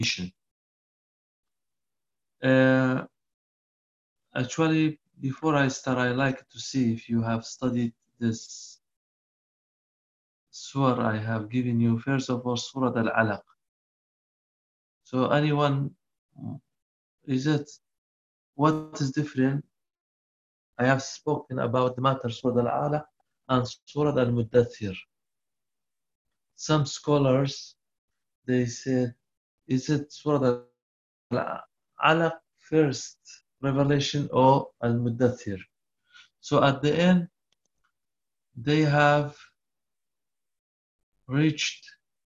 Actually, before I start, I like to see if you have studied this surah I have given you. First of all, Surah Al-Alaq. So anyone, what is different? I have spoken about the matter Surah Al-Alaq and Surah Al-Muddathir. Some scholars, they said, is it Surah Al-Alaq first revelation or Al-Muddathir? So at the end, they have reached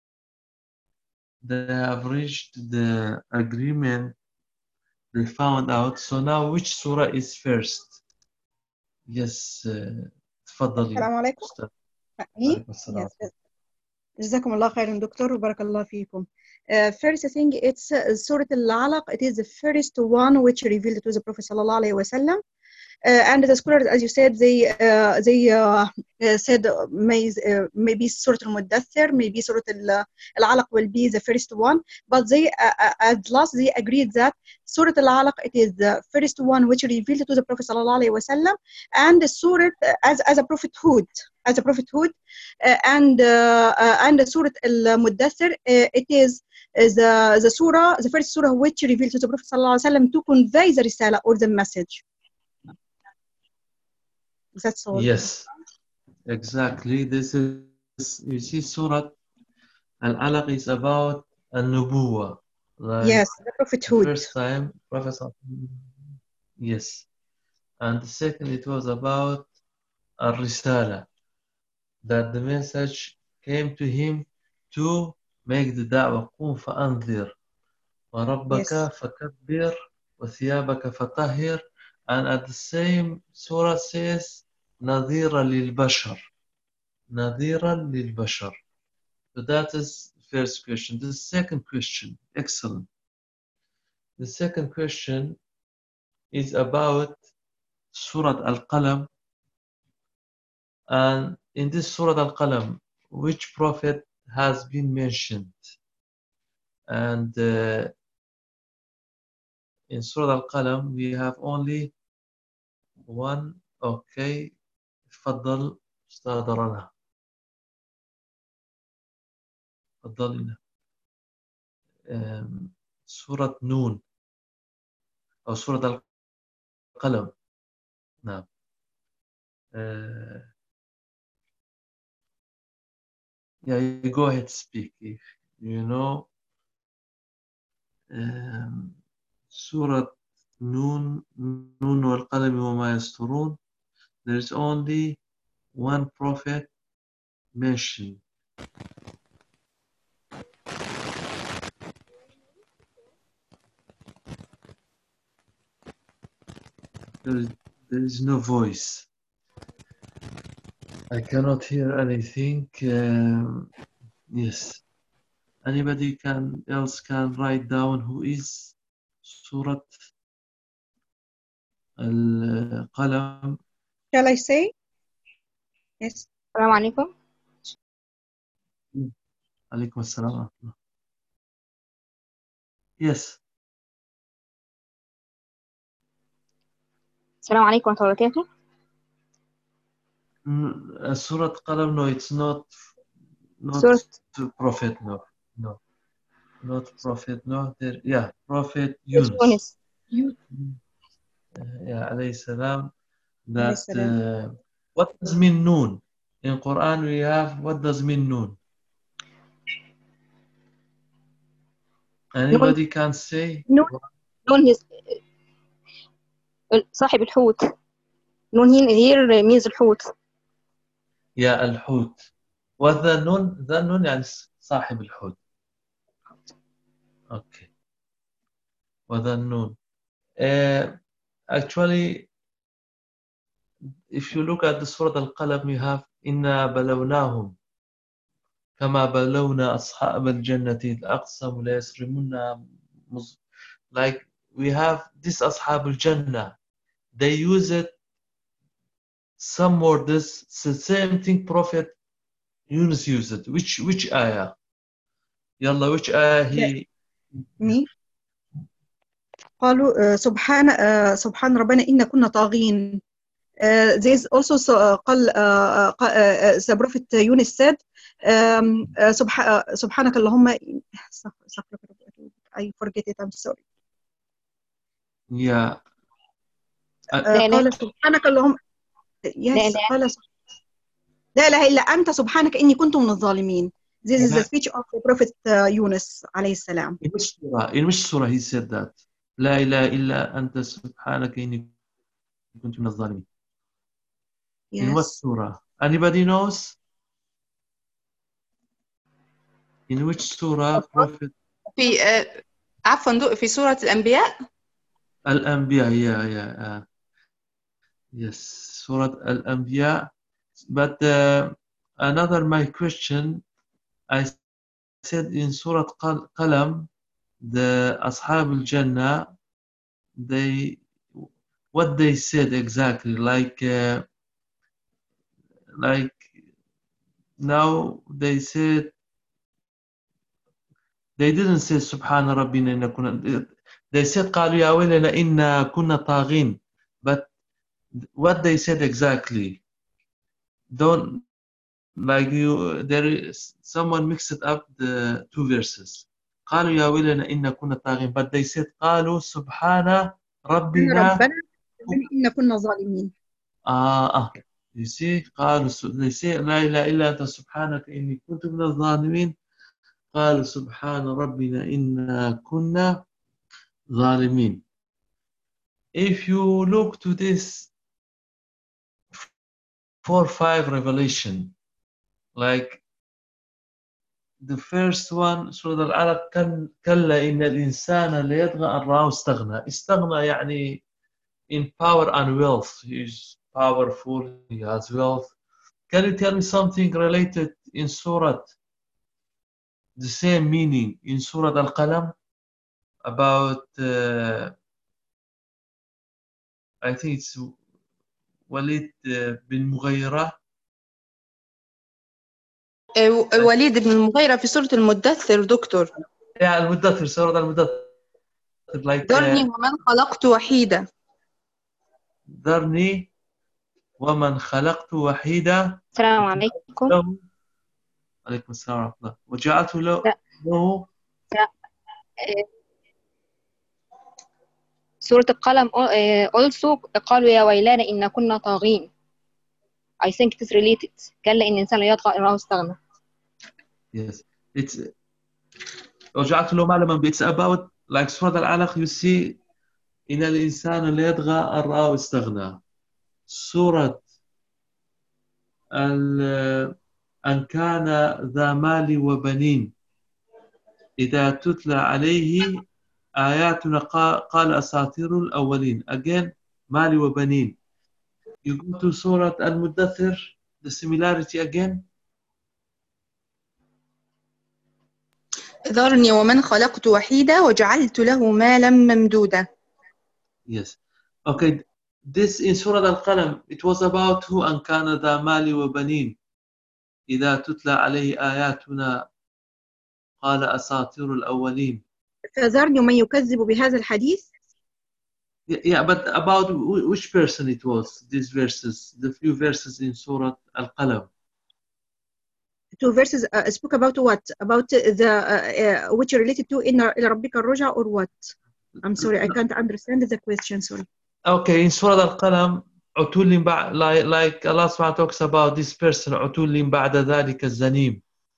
the agreement they found out. So now which surah is first? Yes, تفضلي السلام عليكم. أستاذ. Me? عليكم السلام. Yes. جزاكم الله خيرا دكتور وبارك الله فيكم. First thing, it's Surah Al-Alaq. It is the first one which revealed to the Prophet sallallahu alaihi wasallam. And the scholars, as you said, they said maybe Surah Al-Muddathir, maybe Surah Al-Alaq will be the first one. But they, at last, they agreed that Surah Al-Alaq, it is the first one which revealed to the Prophet sallallahu alaihi wasallam, and the Surah as a prophethood, and the Surah Al-Muddathir, it is the first surah which revealed to the Prophet sallallahu alaihi wasallam to convey the risala or the message. That's all. Yes, exactly. This is, you see, Surah Al-Alaq is about An-Nubuwah. Like yes, the prophethood. First time, Prophet. Yes. And the second, it was about Ar-Risala, that the message came to him to make the da'wah. قُمْ فَأَنذِرْ وَرَبَّكَ فَكَبِّرْ وَثِيَابَكَ فَطَهِّرْ. And at the same surah says نَذِيرًا لِلْبَشَرِ. نَذِيرًا لِلْبَشَرِ. So that is the first question. The second question, excellent. The second question is about Surah Al-Qalam. And in this Surah Al-Qalam, which prophet has been mentioned? And in Surah Al-Qalam, we have only one. Okay. تفضل أستاذ رنا. تفضلنا. سورة نون أو سورة القلم. نعم. Yeah, you go ahead, speak if you know. Surah Noon والقلم وما يسطرون. There is only one prophet mentioned. There is no voice. I cannot hear anything. Yes. Anybody else can write down who is Surah Al-Qalam. Shall I say? Yes. السلام عليكم. عليكم السلام ورحمة الله. Yes. السلام عليكم ورحمة الله وبركاته. Surah Qalam, no, it's not Prophet, no, not Prophet, no. There, Prophet Yunus. Alayhi salam. That what does mean noon? In Quran we have what does mean noon? Anybody can say? Noon is صاحب الحوت. Noon here means الحوت. Yeah, الحوت. What the noon? The noon يعني صاحب الحوت. Okay. What the noon? Actually, if you look at the Surah Al-Qalam, you have إِنَّا بَلَوْنَاهُمْ كَمَا بَلَوْنَا أَصْحَابَ الْجَنَّةِ إِذْ أَقْسَمُوا لَيَصْرِمُنَّا. Like we have this أصحاب الجنة. They use it some more this the same thing Prophet Yunus used it. Which ayah? Yalla, which ayah he me قالوا سبحان ربنا إن كنا طاغين. There is also قال the prophet Yunus said سبحانك اللهم I forget it, I'm sorry. Yeah. قال سبحانك اللهم yes قال لا إله إلا أنت سبحانك إني كنت من الظالمين. This is the speech of the prophet Yunus عليه السلام. In which surah he said that? لا إله إلا أنت سبحانك إني كنت من الظالمين. Yes. In what surah? Anybody knows? In which surah prophet? في عفوا في سورة الأنبياء. Al-Anbiya, yeah. Yes, Surah Al-Anbiya. But another my question, I said in Surah Qalam, the Ashab al-Jannah, what they said exactly, like now they said, they didn't say Subhana Rabbina inna kunna, they said قالوا يا ويلنا إنا كنا طاغين, but what they said exactly, don't, like you, there is someone mixed up the two verses. قالوا يا ويلنا إنا كنا طاغين, but they said قالوا سبحان ربنا إن كنا ظالمين. You see, قالوا they say لا إله إلا أنت سبحانك إني كنت من الظالمين. قالوا سبحان ربنا إنا كنا ظالمين. If you look to this 4-5 revelation, like the first one, Surah Al-Alaq, كلا إن الإنسان ليطغى أن رآه استغنى. استغنى يعني in power and wealth. He's powerful, he has wealth. Can you tell me something related in Surah, the same meaning in Surah Al-Qalam, about I think it's Walid bin Mughayra. وليد بن المغيرة في سورة المدثر دكتور. Yeah, المدثر, سورة المدثر. Like ذرني ومن خلقت وحيدا. ذرني ومن خلقت وحيدا. السلام عليكم. عليكم السلام ورحمة الله. وجعلت له سورة القلم also قالوا يا ويلانا إن كنا طاغين. I think it is related. كلا إن الإنسان لا يطغى إن رآه استغنى. Yes, it's وجعلت له معلما. It's about like Surah Al-Alaq. You see, إن الإنسان لا يطغى أن رآه استغنى. سورة أن كان ذا مال وبنين إذا تتلى عليه آياتنا قال أساطير الأولين. Again, مال وبنين. You go to Surah Al-Muddathir, the similarity again. ذرني ومن خلقت وحيدا وجعلت له مالا ممدودا. Yes. Okay. This in Surah Al-Qalam, it was about who? أن كان ذا مال وبنين إذا تتلى عليه آياتنا قال أساطير الأولين. فذرني ومن يكذب بهذا الحديث. Yeah, but about which person it was, these verses, the few verses in Surah Al-Qalam. Two verses spoke about what? About the which related to إلى ربك الرجع or what? I'm sorry, I can't understand the question, sorry. Okay, in Surah Al-Qalam, like Allah subhanahu wa ta'ala talks about this person, عتل بعد ذلك الزنيم.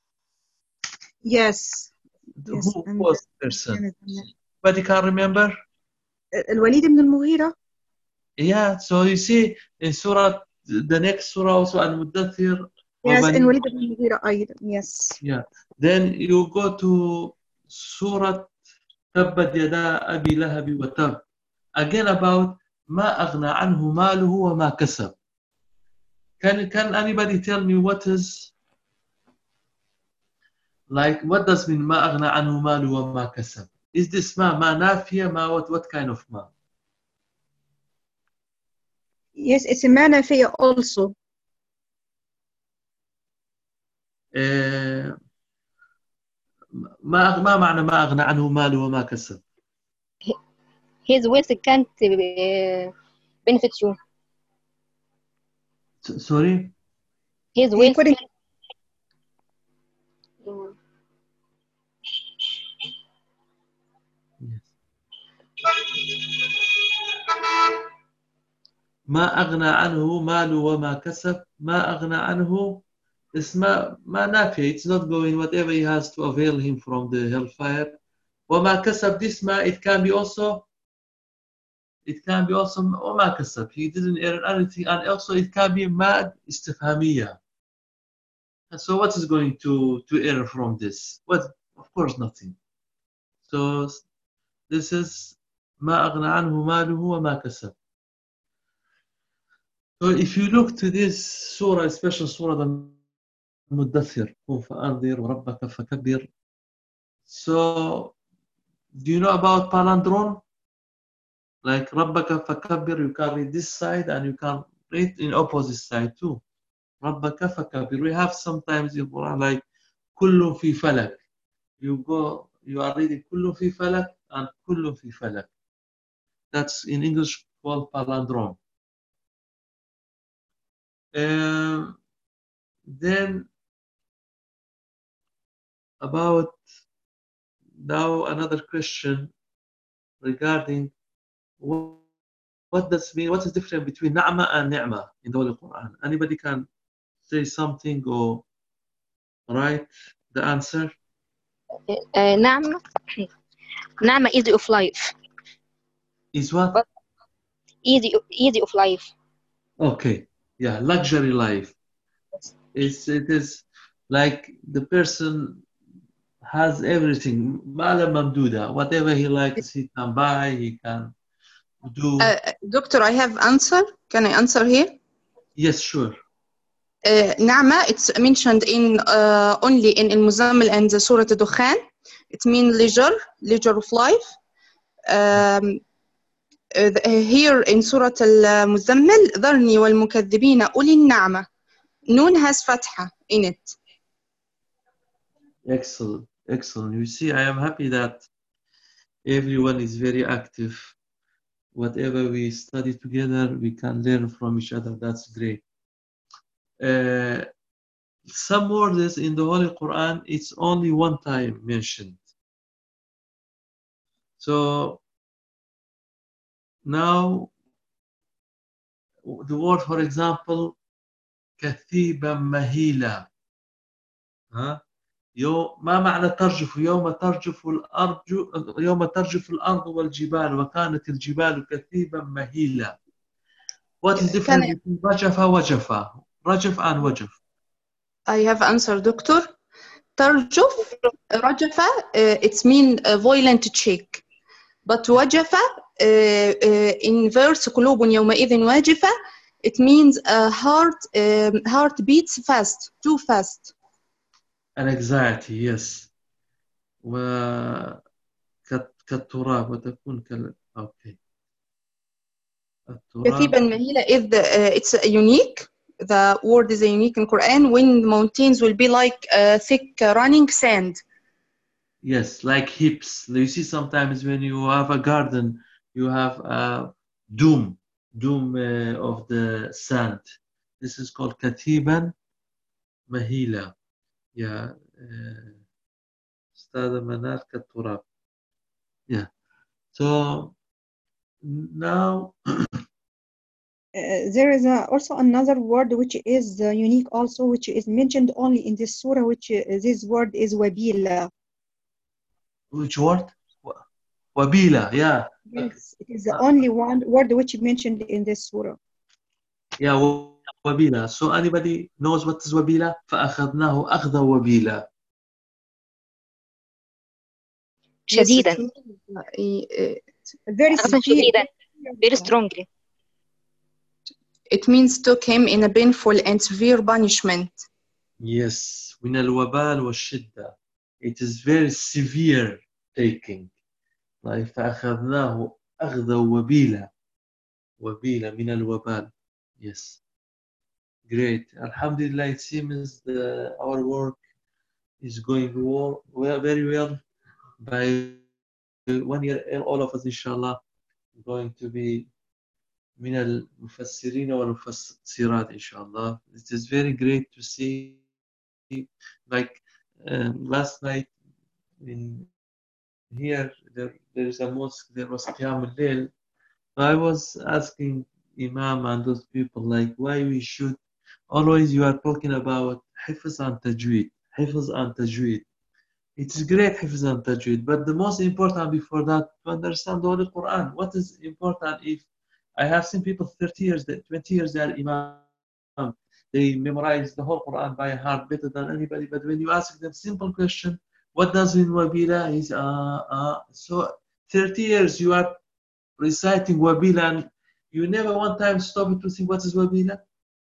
Yes. Who was the person? But you can't remember? الوليد بن المغيرة. Yeah, so you see in Surah, the next Surah also, Al-Muddathir. Yes, in Walid ibn Mughira أيضا. Yes. Yeah. Then you go to Surah تبت يدا أبي لهب وتب. Again about ما أغنى عنه ماله وما كسب. Can anybody tell me what is, like, what does mean ما أغنى عنه ماله وما كسب? Is this ما نافية, what kind of ما? Yes, it's a ما نافية also. ما معنى ما أغنى عنه ماله وما كسب؟ his wealth can't benefit you. Sorry? His He wealth couldn't. ما أغنى عنه ماله وما كسب. ما أغنى عنه is ما نافية. It's not going whatever he has to avail him from the hellfire. وما كسب, this ما it can be also وما كسب, he didn't earn anything, and also it can be ما استفهامية. So what is going to earn from this? What? Of course nothing. So this is ما أغنى عنه ماله وما كسب. So if you look to this surah, especially surah المدثر, قم فأنذر وربك فكبر. So do you know about palindrome? Like ربك فكبر, you can read this side and you can read in opposite side too. ربك فكبر. We have sometimes in Quran like كل في فلك. You are reading كل في فلك and كل في فلك. That's in English called palindrome. Then about now another question regarding what does mean, what is different between na'ma and ni'ma in the Holy Quran? Anybody can say something or write the answer? نعمة نعمة easy of life. Is what? But easy of life. Okay, yeah, luxury life. It is like the person has everything. Mala mamduda. Whatever he likes, he can buy, he can do. Doctor, I have answer. Can I answer here? Yes, sure. Na'ma, it's mentioned in only in Al-Muzammil and Surah Al-Dukhan. It means leisure of life. Here in Surah Al-Muzammil, ذرني والمكذبين أولي النعمة. Noon has fatha in it. Excellent, excellent. You see, I am happy that everyone is very active. Whatever we study together, we can learn from each other. That's great. Some words in the Holy Quran, it's only one time mentioned. So now the word, for example, كثيبا مهيلا. ما معنى ترجف؟ يوم ترجف الأرض والجبال وكانت الجبال كثيبا مهيلا. What is the difference between رجف وجف? رجف and وجف. I have answered, Doctor. ترجف, رجفة, it means a violent shake. But وجفة, in verse قلوب يومئذ واجفة, it means a heart beats fast, too fast. An anxiety, yes. كالتراب وتكون okay. كثيبا مهيلة is it's unique. The word is unique in Quran when mountains will be like thick running sand. Yes, like hips. You see sometimes when you have a garden, you have a doom of the sand. This is called katiban mahila. Yeah. Stada manar katurab. Yeah. So now There is also another word which is unique also, which is mentioned only in this surah, which this word is wabila. which word? Wabila, yeah. Yes, it is the only one word which is mentioned in this surah. Yeah, wabila. So anybody knows what is wabila? فأخذناه أخذ وبيلا. شديدا. Very شديدا. Very strongly. It means took him in a painful and severe punishment. Yes, من الوبال والشدة. It is very severe taking. Like فأخذناه أخذ وبيلا. وبيلا من الوبال. Yes. Great. Alhamdulillah, it seems our work is going very well. By 1 year, all of us, inshallah, going to be من المفسرين والمفسرات inshallah. It is very great to see, like last night in here there is a mosque, there was Qiyam al-Layl. I was asking Imam and those people like why we should always, you are talking about Hifz and Tajweed, Hifz and Tajweed. It is great Hifz and Tajweed, but the most important before that to understand the Holy Quran. What is important? If I have seen people 30 years, 20 years they are Imam, they memorize the whole Quran by heart better than anybody, but when you ask them simple question, what does mean Wabila? Is so 30 years you are reciting Wabila and you never one time stop to think what is Wabila?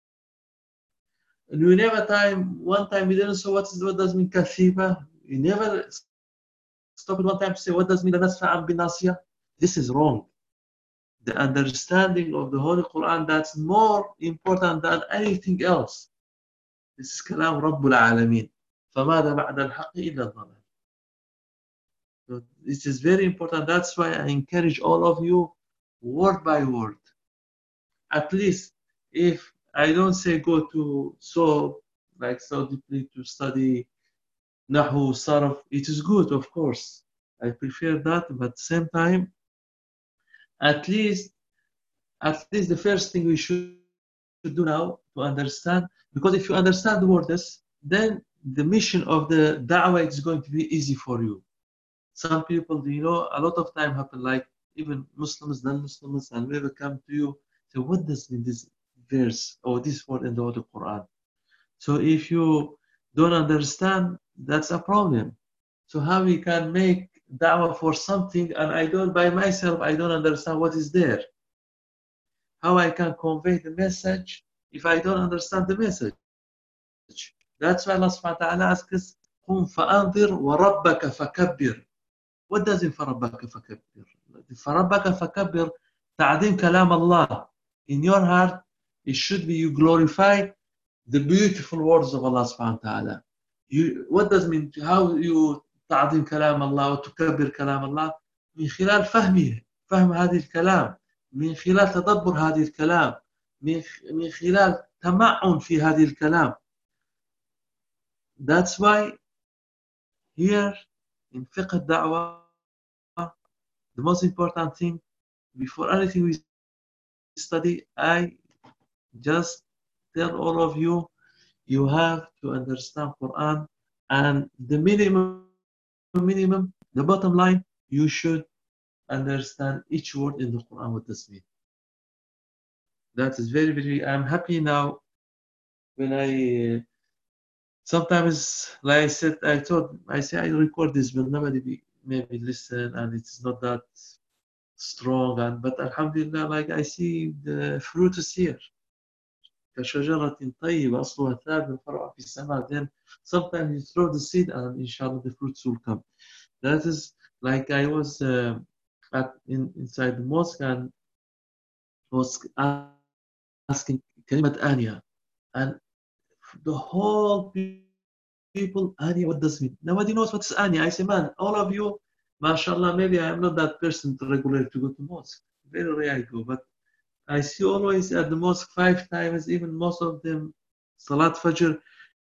And you never one time you didn't say what does mean Kathiba? You never stop it one time to say what does mean Nasfa bin Nasiyah? This is wrong. The understanding of the Holy Quran, that's more important than anything else. This is كلام رب العالمين. فماذا بعد الحق إلا الضلال. So this is very important. That's why I encourage all of you, word by word. At least, if I don't say go to so deeply to study Nahu, Sarf, it is good, of course. I prefer that, but at the same time, at least the first thing we should do now to understand, because if you understand the words, then the mission of the da'wah is going to be easy for you. Some people, a lot of time happen, like even Muslims, non-Muslims, and never come to you, say, what does mean this verse or this word in the Holy Quran? So if you don't understand, that's a problem. So how we can make da'wah for something and by myself, I don't understand what is there? How I can convey the message if I don't understand the message? That's why Allah subhanahu wa ta'ala asks us, قُمْ فَأَنذِرْ وَرَبَّكَ فَكَبِّرْ. What does it فَرَبَّكَ فَكَبِّرْ? فَرَبَّكَ فَكَبِّرْ تعظيم كلام Allah. In your heart, it should be you glorify the beautiful words of Allah subhanahu wa ta'ala. What does it mean? How you تعظيم كلام الله وتكبر كلام الله؟ من خلال فهم هذه الكلام، من خلال تدبر هذه الكلام، من خلال تمعن في هذه الكلام. That's why here in fiqh al-da'wah, the most important thing before anything we study, I just tell all of you, you have to understand Quran, and the minimum, the bottom line, you should understand each word in the Quran what this means. That is very, very, I'm happy now when I sometimes, like I said, I record this, but nobody maybe listen, and it's not that strong. But Alhamdulillah, like I see the fruit is here. كشجرة طيبة أصلها ثابت فرع في السماء. Then sometimes you throw the seed, and inshallah the fruits will come. That is like I was inside the mosque and was asking كلمة آنية, and the whole people, Anya, what does it mean? Nobody knows what's Anya. I say, man, all of you, mashallah, maybe I am not that person regular to go to mosque. Very rare I go, but I see always at the mosque 5 times, even most of them, Salat Fajr.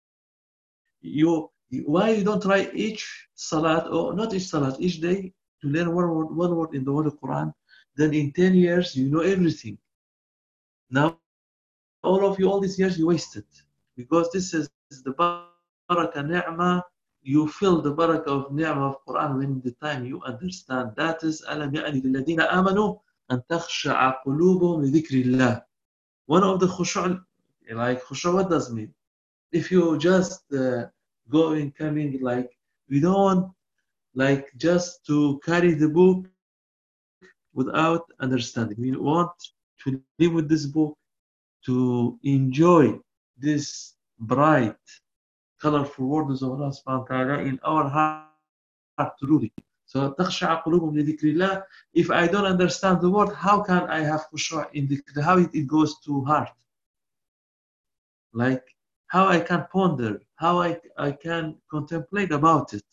Why you don't try each Salat, or not each Salat, each day to learn one word in the Holy Quran? Then in 10 years, you know everything. Now, all of you, all these years, you wasted. Because this is the barakah ni'mah, you feel the barakah of ni'mah of Quran when the time you understand. That is أَلَمْ يَأْنِ لِلَّذِينَ آمَنُوا أَن تَخْشَعَ قُلُوبُهُمْ لِذِكْرِ اللَّهِ. One of the khushu', like khushu', what does it mean? If you just going, coming, like we don't want like just to carry the book without understanding. We want to live with this book, to enjoy this bright, colorful words of Allah subhanahu wa ta'ala in our heart truly. So, تَخْشَعَ قُلُوبُهُمْ لِذِكْرِ اللَّهِ. If I don't understand the word, how can I have khushu' in how it goes to heart? Like how I can ponder, how I can contemplate about it.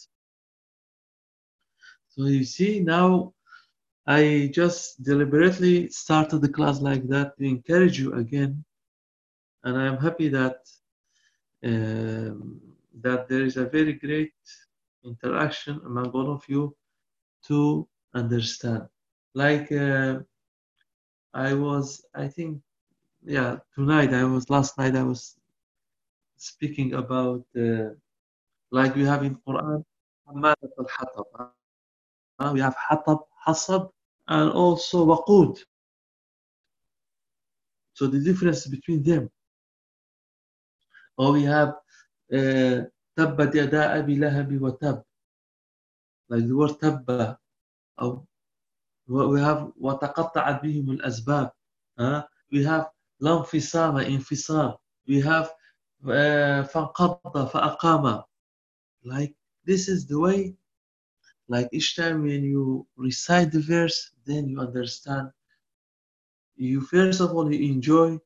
So you see, now I just deliberately started the class like that to encourage you again, and I'm happy that that there is a very great interaction among all of you to understand. Like I think, yeah, last night I was speaking about like we have in Quran, حمالة الحطب. We have حطب, حصب, and also وقود. So the difference between them. Or we have تبت يدا أبي لهب وتب. Like the word تب. Or we have وتقطعت بهم الأسباب. We have لا انفصام انفصام. We have فانقض فأقام. Like this is the way. Like each time when you recite the verse, then you understand. You first of all you enjoy.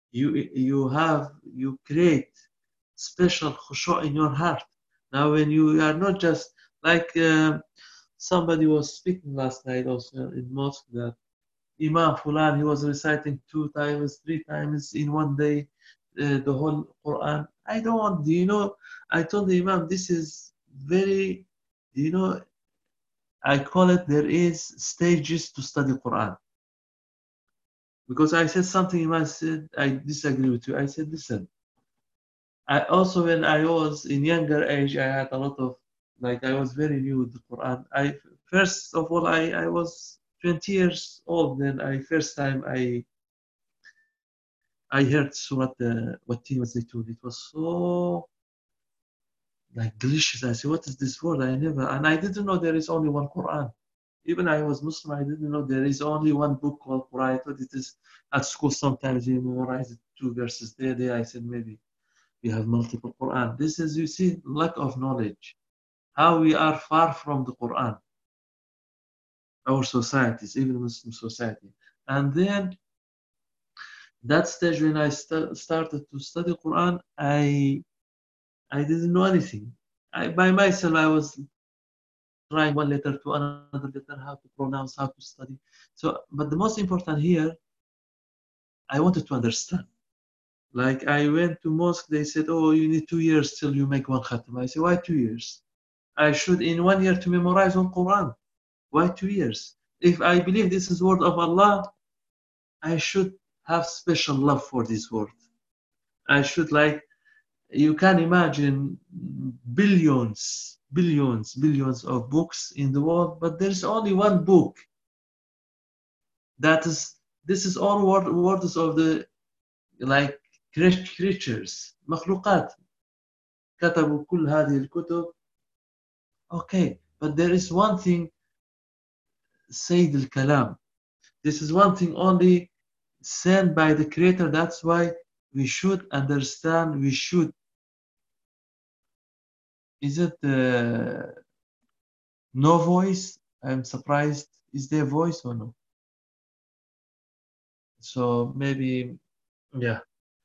You create special khushu' in your heart. Now when you are not just like somebody was speaking last night also in mosque that Imam Fulan, he was reciting 2 times, 3 times in one day the whole Quran. I don't want, I told the Imam, this is very, I call it, there is stages to study Quran. Because I said something, Imam said, I disagree with you. I said, listen, I also, when I was in younger age, I had a lot of, like, I was very new with the Quran. First of all, I was 20 years old when first time I heard Surah Wattin wa Zaytun. It was so, like, delicious. I said, what is this word? And I didn't know there is only one Quran. Even I was Muslim, I didn't know there is only one book called Quran. I thought it is at school sometimes you memorize 2 verses there. I said, maybe we have multiple Quran. This is, you see, lack of knowledge. How we are far from the Quran. Our societies, even Muslim society. And then that stage when I started to study Quran, I didn't know anything. By myself, I was trying one letter to another letter, how to pronounce, how to study. So, but the most important here, I wanted to understand. Like I went to mosque, they said, oh, you need 2 years till you make one khatam. I said, why 2 years? I should in 1 year to memorize all Quran. Why 2 years? If I believe this is word of Allah, I should have special love for this word. I should, like, you can imagine billions of books in the world, but there's only one book this is all words of the, like, creatures, مخلوقات. كتبوا كل هذه الكتب. Okay, but there is one thing, Sayyid al-Kalam. This is one thing only sent by the Creator. That's why we should understand, Is it no voice? I'm surprised. Is there voice or no? So maybe, yeah.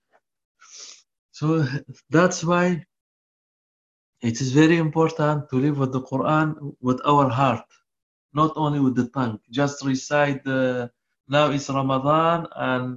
So that's why it is very important to live with the Quran with our heart, not only with the tongue. Just recite now it's Ramadan, and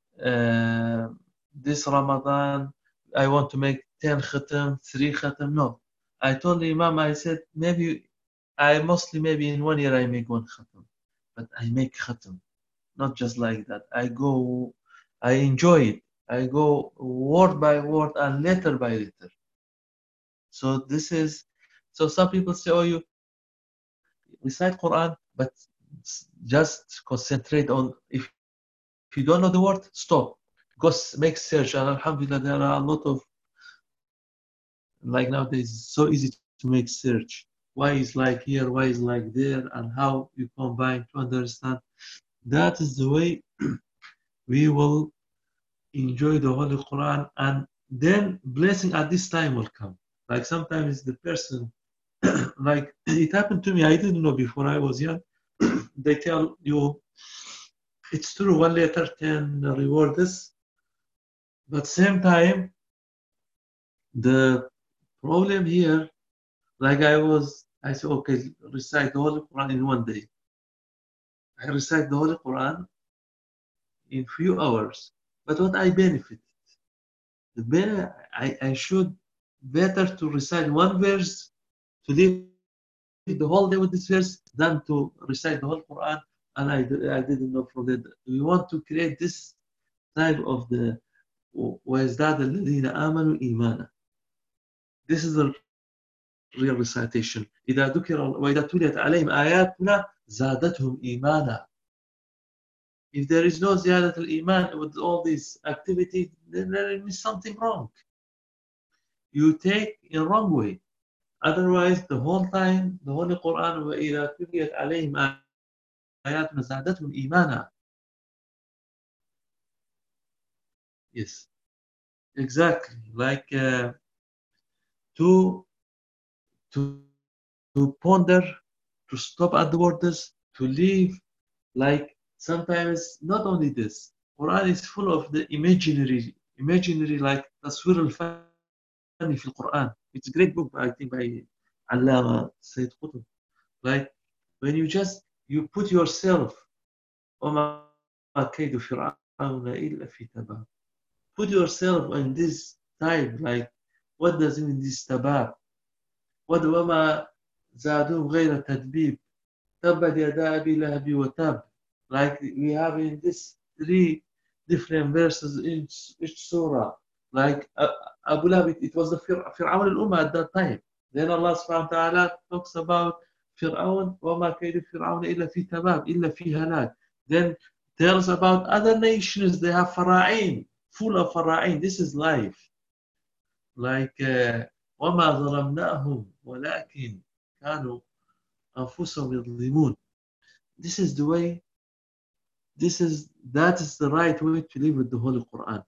this Ramadan I want to make 10 khatam, 3 khatam. No. I told the Imam, I said, maybe in 1 year I make 1 khatam. But I make khatam. Not just like that. I enjoy it. I go word by word and letter by letter. So some people say, oh, you recite Quran, but just concentrate on, if you don't know the word, stop. Go make search, and alhamdulillah, there are a lot of, like nowadays, it's so easy to make search. Why is like here, why is like there, and how you combine to understand. That is the way we will enjoy the Holy Quran, and then blessing at this time will come. Like sometimes the person, like it happened to me, I didn't know before I was young. They tell you, it's true, 1 letter can reward this, but same time, The problem here, like I said, okay, recite the Holy Quran in one day. I recite the Holy Quran in few hours. But what I benefit? I should better to recite one verse to live the whole day with this verse than to recite the whole Quran. And I didn't know from that. We want to create this type of the وَيَزْدَادَ الَّذِينَ آمَنُوا إِيمَانًا. This is the real recitation. إذا ذكر وإذا تليت عليهم آياتنا زادتهم إيمانا. If there is no زيادة الإيمان with all these activities, then there is something wrong. You take in wrong way. Otherwise, the whole time, the Holy Quran, وَإِذَا تُلِيَتْ عَلَيْهِمْ آيَاتُنَا زَادَتْهُمْ إِيمَانًا. Yes, exactly. Like to ponder, to stop at the borders, to live. Like sometimes, not only this, Quran is full of the imaginary like تصوير الفن في القرآن. It's a great book, I think, by Allama Sayyid Qutb. Like when you put yourself وما كيد فرعون إلا في تباب. Put yourself in this type, like what does it mean this tabab? وما زادوهم غير تدبيب. تبت يدا أبي لهب وتاب. Like we have in this 3 different verses in each surah. Like Abu Lahab, it was the Fir'aun al-Ummah at that time. Then Allah subhanahu wa ta'ala talks about Fir'aun, وَمَا كَيْدُ فِرْعَوْنَ إِلَّا فِي تَبَابٍ إِلَّا فِي هَلَاكٍ. Then tells about other nations, they have fara'in, full of fara'in. This is life. Like وَمَا ظَلَمْنَاهُمْ وَلَكِنْ كَانُوا أَنفُسَهُمْ يَظْلِمُونَ. This is the way, that is the right way to live with the Holy Quran.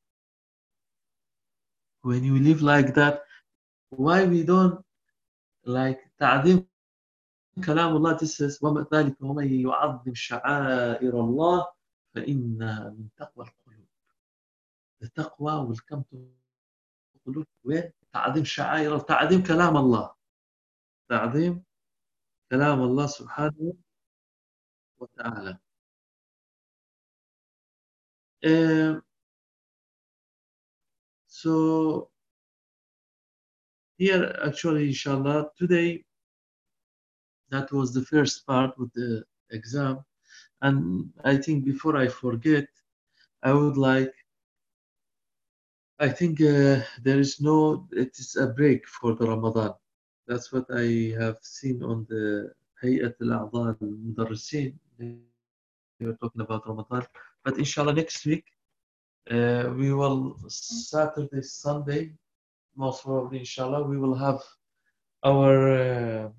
When you live like that, why we don't like تعظيم كلام الله? This says وَمَا ذَلِكَ وَمَن يُعَظِّمْ شَعَائِرَ اللَّهِ فَإِنَّهَا مِن تَقْوَى الْقُلُوبِ. The taqwa will come to القلوب. Where? تعظيم شعائر، تعظيم كلام الله، تعظيم كلام الله سبحانه وتعالى. So here actually inshallah today, that was the first part with the exam, and I think before I forget, I would like, I think there is no, it is a break for the Ramadan. That's what I have seen on the هيئة الأعضاء المدرسين. They were talking about Ramadan, but inshallah next week we will, Saturday, Sunday, most probably inshallah, we will have our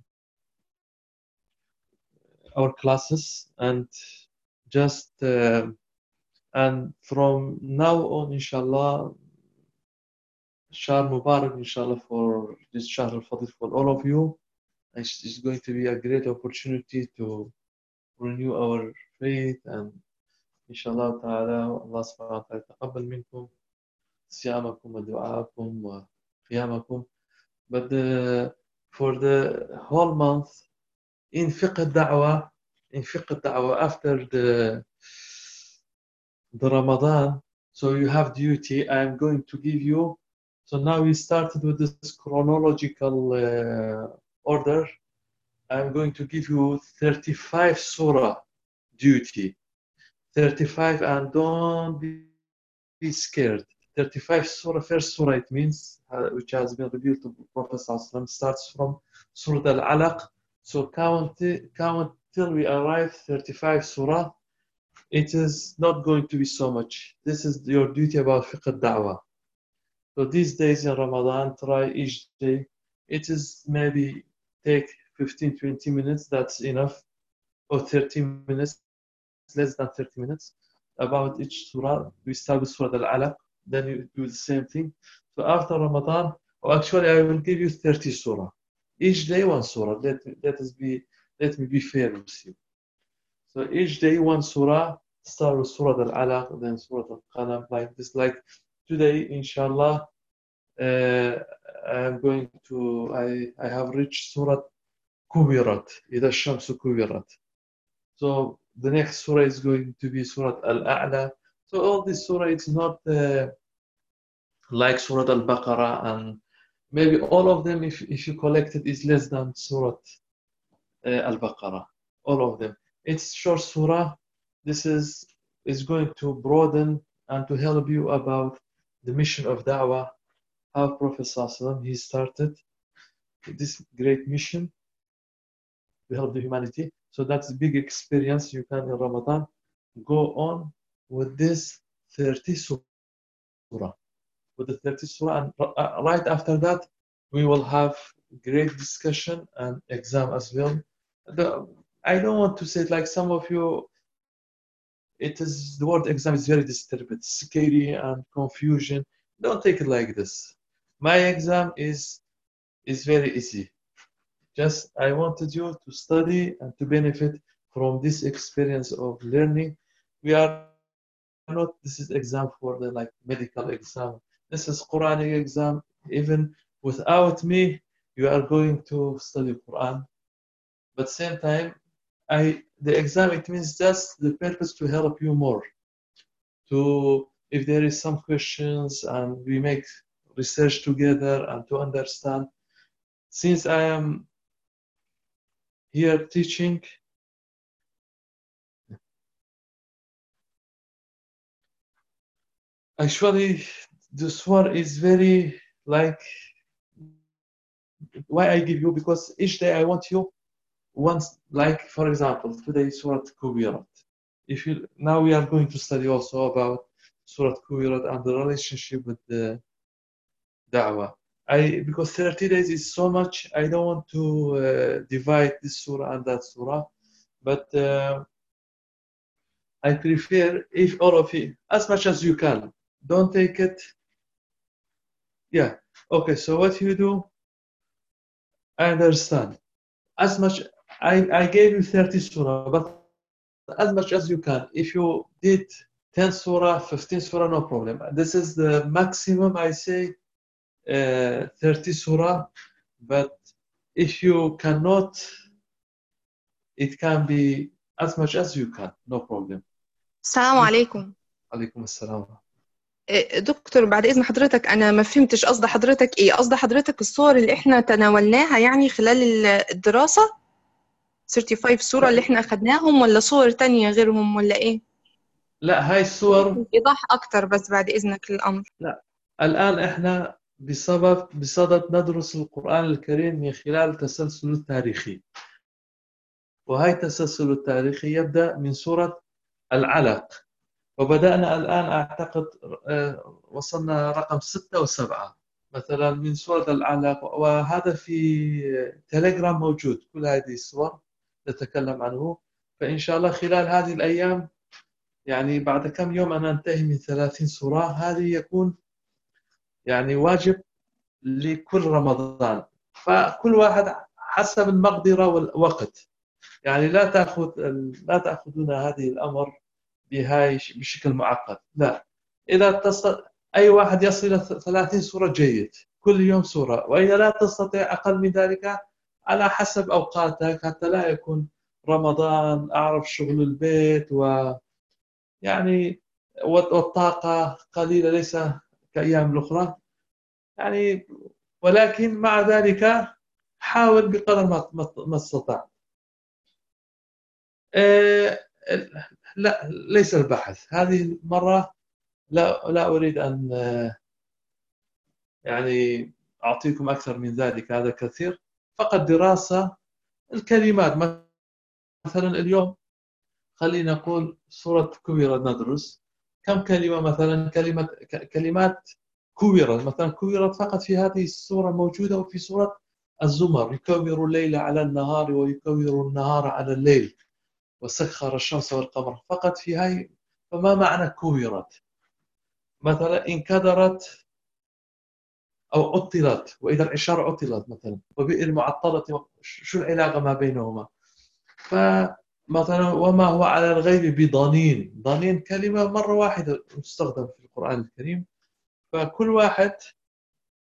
classes, and just and from now on inshallah, Shahr Mubarak inshallah, for this Shahr al-Fadl for all of you. It's going to be a great opportunity to renew our faith, and inshallah ta'ala Allah subhanahu wa ta'ala taqabbal minkum siyamakum wa du'aakum wa qiyamakum. But for the whole month in fiqh al-da'wah, after the Ramadan, so you have duty. I'm going to give you, so now we started with this chronological order. I'm going to give you 35 surah duty. 35, and don't be scared. 35 surah, first surah it means, which has been revealed to Prophet ﷺ, starts from Surah Al-Alaq. So count till we arrive 35 surah. It is not going to be so much. This is your duty about fiqh al-da'wah. So these days in Ramadan, try each day. It is maybe take 15-20 minutes, that's enough, or 30 minutes, less than 30 minutes, about each surah. We start with Surah Al-Alaq, then you do the same thing. So after Ramadan, or actually I will give you 30 surah. Each day one surah. Let me be fair with you. So each day one surah, start with Surah Al-Alaq, then Surah Al-Qalam, like this. Like today, inshallah, I'm going to, I have reached Surah Kuwirat, إذا الشمس كُوِّرَت. So the next surah is going to be Surah Al-A'la. So all this surah, it's not like Surah Al-Baqarah, and maybe all of them, if you collect it, is less than Surah Al-Baqarah. All of them. It's short surah. This is going to broaden and to help you about the mission of Da'wah, how Prophet ﷺ, he started this great mission to help the humanity. So that's a big experience. You can in Ramadan go on with this 30 surah. With the 30 surah, and right after that, we will have great discussion and exam as well. I don't want to say it like some of you, the word exam is very disturbing, scary and confusion. Don't take it like this. My exam is very easy. Just I wanted you to study and to benefit from this experience of learning. We are not, this is exam for the like medical exam. This is Quranic exam. Even without me, you are going to study Quran. But same time, the exam, it means just the purpose to help you more. To, if there is some questions and we make research together and to understand. Since I am here teaching, actually this one is very like, why I give you, because each day I want you once, like for example today Surah Kuwirat. If you, now we are going to study also about Surah Kuwirat and the relationship with the Da'wah. Because 30 days is so much, I don't want to divide this surah and that surah, but I prefer if all of you, as much as you can, don't take it. Yeah, okay, so what you do, I understand. As much, I gave you 30 surah, but as much as you can. If you did 10 surah, 15 surah, no problem. This is the maximum, I say, 30 surah, but if you cannot, it can be as much as you can, no problem. السلام عليكم. عليكم السلام. دكتور بعد إذن حضرتك، أنا ما فهمتش قصد حضرتك إيه. قصد حضرتك الصور اللي إحنا تناولناها يعني خلال الدراسة 35 صورة اللي إحنا أخدناهم، ولا صور تانية غيرهم، ولا إيه؟ لا، هاي الصور إيضاح أكتر بس بعد إذنك للأمر. لا، الآن إحنا بصدد ندرس القرآن الكريم من خلال التسلسل التاريخي، وهي التسلسل التاريخي يبدأ من سورة العلق، وبدأنا الآن أعتقد وصلنا رقم 6 و7 مثلا من سورة العلق، وهذا في تليجرام موجود كل هذه الصور نتكلم عنه. فإن شاء الله خلال هذه الأيام، يعني بعد كم يوم أنا أنتهي من 30 سورة، هذه يكون يعني واجب لكل رمضان، فكل واحد حسب المقدرة والوقت. يعني لا تأخذون هذه الأمر بشكل معقد، لا. إذا أي واحد يصل إلى 30 سورة جيد، كل يوم سورة، وإذا لا تستطيع أقل من ذلك على حسب أوقاتك، حتى لا يكون رمضان أعرف شغل البيت يعني والطاقة قليلة، ليس كأيام الأخرى يعني. ولكن مع ذلك حاول بقدر ما استطعت. لا، ليس البحث هذه المرة، لا أريد أن يعني أعطيكم أكثر من ذلك، هذا كثير. فقط دراسة الكلمات. مثلا اليوم خلينا نقول سورة كويرة، ندرس كم كلمة، مثلا كلمات كويرة، مثلا كويرة فقط في هذه السورة موجودة، وفي سورة الزمر يكور الليل على النهار ويكور النهار على الليل وسخر الشمس والقمر، فقط في هاي. فما معنى كورت؟ مثلا انكدرت أو عطلت، وإذا العشار عطلت مثلا، وبئر معطلة، شو العلاقة ما بينهما؟ فمثلا وما هو على الغيب بضنين، ضنين كلمة مرة واحدة تستخدم في القرآن الكريم. فكل واحد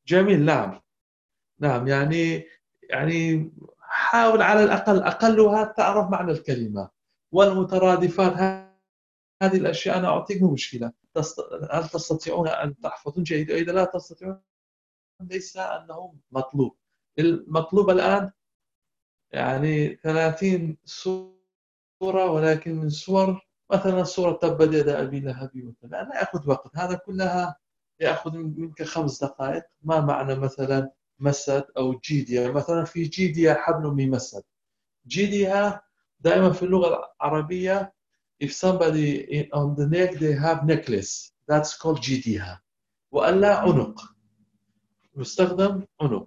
جميل. نعم نعم، يعني حاول على الأقل أقلها تعرف معنى الكلمة والمترادفات. هذه الأشياء أنا أعطيك مو مشكلة. هل تستطيعون أن تحفظون جيدا؟ إذا لا تستطيعون ليس أنه مطلوب. المطلوب الآن يعني 30 سورة، ولكن من سور مثلا سورة تبت يدا أبي لهب وتب، لا يأخذ وقت. هذا كلها يأخذ منك 5 دقائق. ما معنى مثلا مسد أو جيديا؟ مثلا في جيديا حبل من مسد. جيديا دائما في اللغة العربية if somebody on the neck they have necklace that's called جيديا. وألا عنق، يستخدم عنق.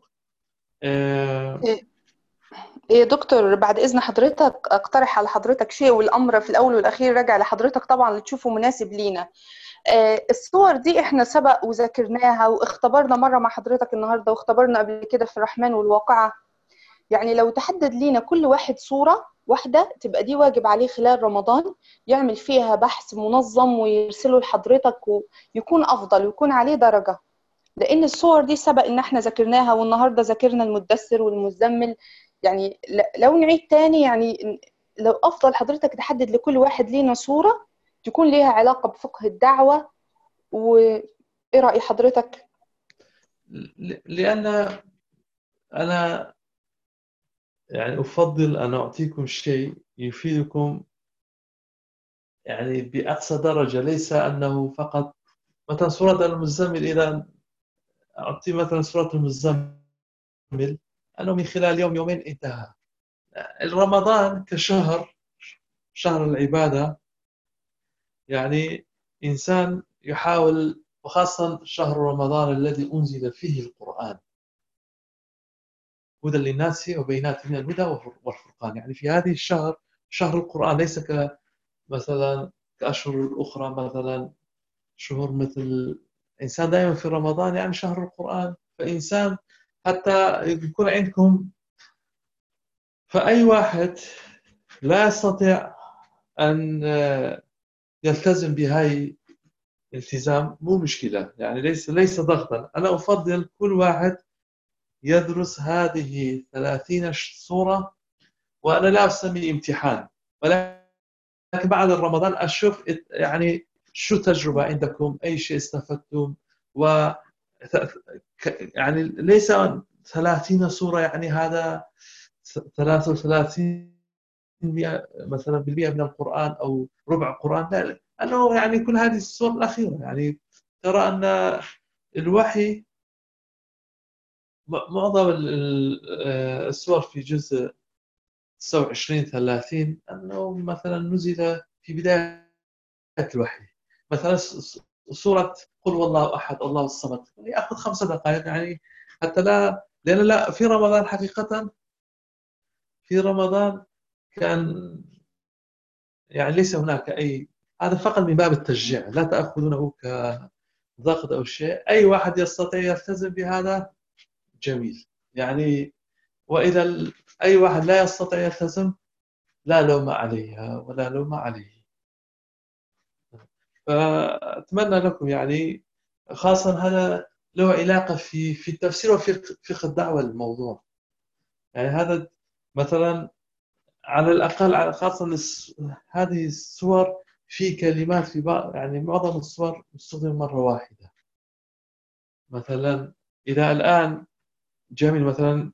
إيه دكتور، بعد إذن حضرتك أقترح على حضرتك شيء، والأمر في الأول والأخير راجع لحضرتك طبعا اللي تشوفه مناسب لينا. الصور دي إحنا سبق وذاكرناها واختبرنا مرة مع حضرتك النهاردة، واختبرنا قبل كده في الرحمن والواقعة. يعني لو تحدد لينا كل واحد صورة واحدة تبقى دي واجب عليه خلال رمضان يعمل فيها بحث منظم ويرسله لحضرتك، ويكون أفضل ويكون عليه درجة. لأن الصور دي سبق إن احنا ذاكرناها، والنهاردة ذاكرنا المدثر والمزمل. يعني لو نعيد تاني، يعني لو أفضل حضرتك تحدد لكل واحد لينا صورة تكون ليها علاقة بفقه الدعوة. وإيه رأي حضرتك؟ لأن أنا يعني أفضل أن أعطيكم شيء يفيدكم يعني بأقصى درجة، ليس أنه فقط مثلا سورة المزمل. إذا أعطي مثلا سورة المزمل أنه من خلال يوم يومين انتهى. رمضان كشهر، شهر العبادة، يعني إنسان يحاول، وخاصة شهر رمضان الذي أنزل فيه القرآن هدى للناس وبينات من الهدى والفرقان. يعني في هذه الشهر، شهر القرآن، ليس مثلا كأشهر الأخرى. مثلا شهور مثل إنسان دائما في رمضان يعني شهر القرآن. فإنسان حتى يكون عندكم، فأي واحد لا يستطيع أن يلتزم بهاي التزام مو مشكلة، يعني ليس ضغطا. أنا أفضل كل واحد يدرس هذه 30 صورة، وأنا لا أسمي امتحان، ولكن بعد رمضان أشوف يعني شو تجربة عندكم، أي شيء استفدتم. و يعني ليس 30 صورة يعني هذا 33 مثلا بالمئة من القرآن أو ربع القرآن، لا، أنه يعني كل هذه الصور الأخيرة. يعني ترى أن الوحي معظم الصور في جزء 29-30 أنه مثلا نزل في بداية الوحي. مثلا سورة قل والله أحد الله الصمد يأخذ 5 دقائق، يعني حتى لا، لأن لا في رمضان حقيقة، في رمضان كان يعني ليس هناك أي، هذا فقط من باب التشجيع، لا تأخذونه كضغط أو شيء. أي واحد يستطيع يلتزم بهذا جميل يعني. وإذا أي واحد لا يستطيع يلتزم لا لوم عليها ولا لوم عليه. فأتمنى لكم يعني، خاصة هذا له علاقة في التفسير وفي فقه الدعوة للموضوع. يعني هذا مثلا على الأقل، خاصة هذه الصور في كلمات في بعض، يعني معظم الصور تستخدم مرة واحدة. مثلا إذا الآن جميل مثلا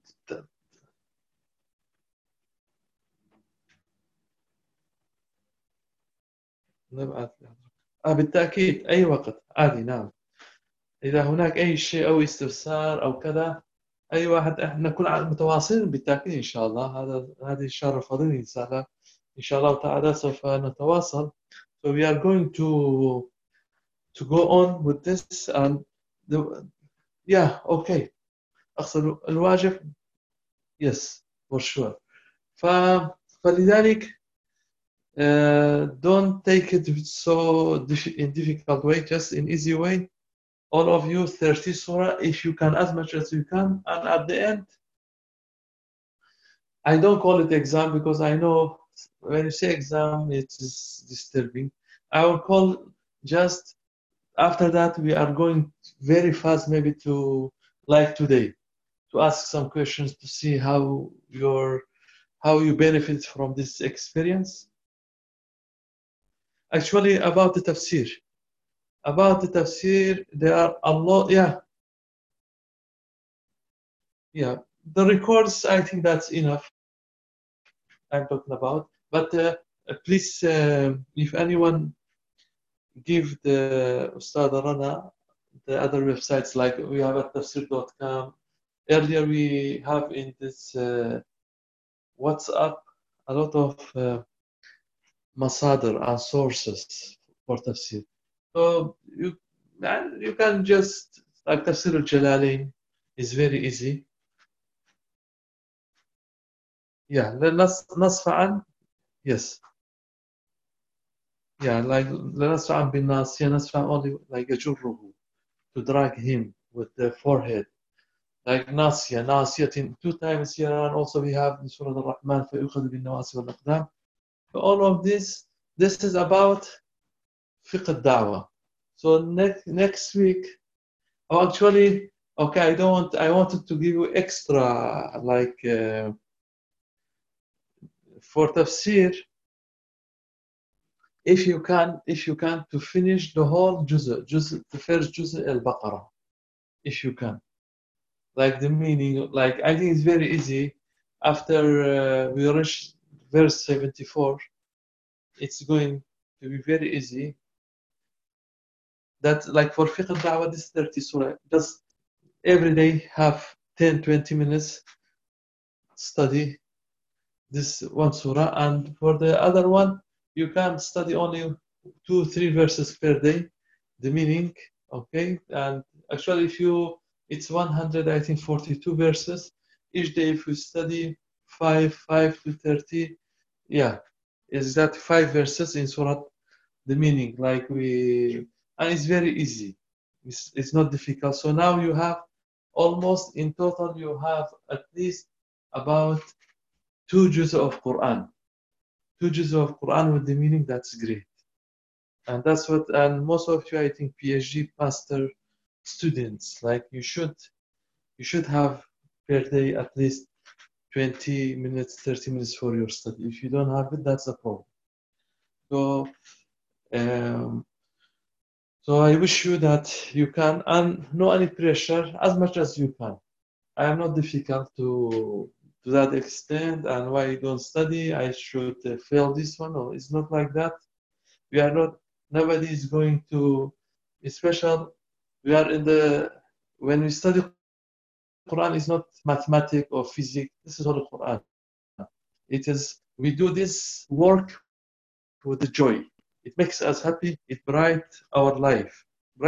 نبعث بالتأكيد أي وقت عادي. نعم، إذا هناك أي شيء أو استفسار أو كذا، أي واحد، إحنا نكون متواصلين بالتأكيد إن شاء الله. هذه الشهر الفضيل إن شاء الله تعالى سوف نتواصل. So we are going to go on with this and yeah, okay. أقصد الواجب yes for sure. فلذلك don't take it so in difficult way, just in easy way. All of you 30 surah if you can, as much as you can, and at the end I don't call it exam because I know when you say exam it is disturbing. I will call just after that we are going very fast maybe to like today, to ask some questions to see how you benefit from this experience. Actually, about the tafsir. About the tafsir, there are a lot, yeah. The records, I think that's enough. I'm talking about. But please, if anyone give the Ustad Rana the other websites, like we have at tafsir.com. Earlier we have in this WhatsApp a lot of masadir and sources for tafsir. So you can just, like Tafsir al-Jalalain is very easy. Yeah, Nasfa'an, yes. Yeah, like Nasfa'an bin Nasiya, Nasfa'an only like Ajurruhu, to drag him with the forehead. Like Nasiya, Nasiyatin, 2 times here, and also we have in Surah Al-Rahman, فَيُؤْخَذُ بِالنَّوَاسِي وَالْأَقْدَامِ. All of this is about fiqh al-da'wah. So next week, actually, okay, I wanted to give you extra, like, for tafsir, if you can, to finish the whole the first juz al-Baqarah, if you can. Like the meaning, like I think it's very easy. After we reach verse 74, it's going to be very easy. That, like for fiqh al-da'wah, this 30 surah, just every day have 10-20 minutes study this one surah, and for the other one you can study only 2-3 verses per day, the meaning, okay? And actually, it's 142 verses each day. If you study 5 to 30, yeah, is that 5 verses in surah, the meaning, like and it's very easy. It's not difficult. So now you have almost, in total, you have at least about 2 juz of Quran. 2 juz of Quran with the meaning. That's great. And that's what, and most of you, I think, PhD master students, like you should have per day at least 20 minutes, 30 minutes for your study. If you don't have it, that's a problem. So I wish you that you can, and no any pressure, as much as you can. I am not difficult to that extent, and why you don't study, I should fail this one, or it's not like that. We are not, nobody is going to, especially, we are when we study Quran, is not mathematics or physics, this is all the Quran. It is, we do this work with the joy. It makes us happy, it brights our life.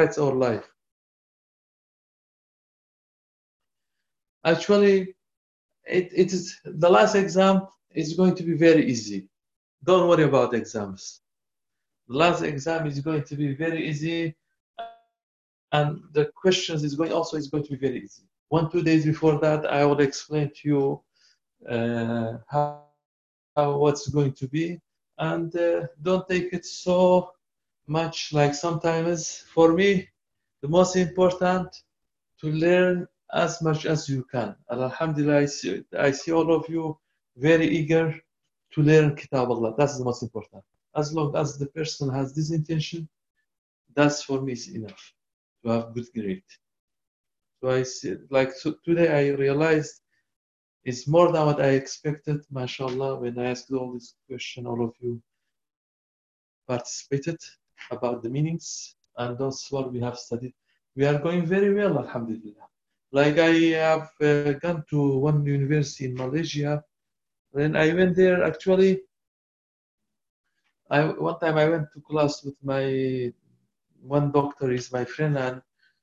Actually, it is, the last exam is going to be very easy. Don't worry about exams. The last exam is going to be very easy, and the questions is going to be very easy. 1-2 days before that, I will explain to you how what's going to be, and don't take it so much. Like sometimes, for me, the most important to learn as much as you can. And alhamdulillah, I see all of you very eager to learn Kitab Allah. That's the most important. As long as the person has this intention, that's for me is enough to have good grade. So I see, like, so today I realized it's more than what I expected, mashallah. When I asked all this question, all of you participated about the meanings, and that's what we have studied. We are going very well, alhamdulillah. Like I have gone to one university in Malaysia. When I went there, actually, one time I went to class with my one doctor, is my friend, and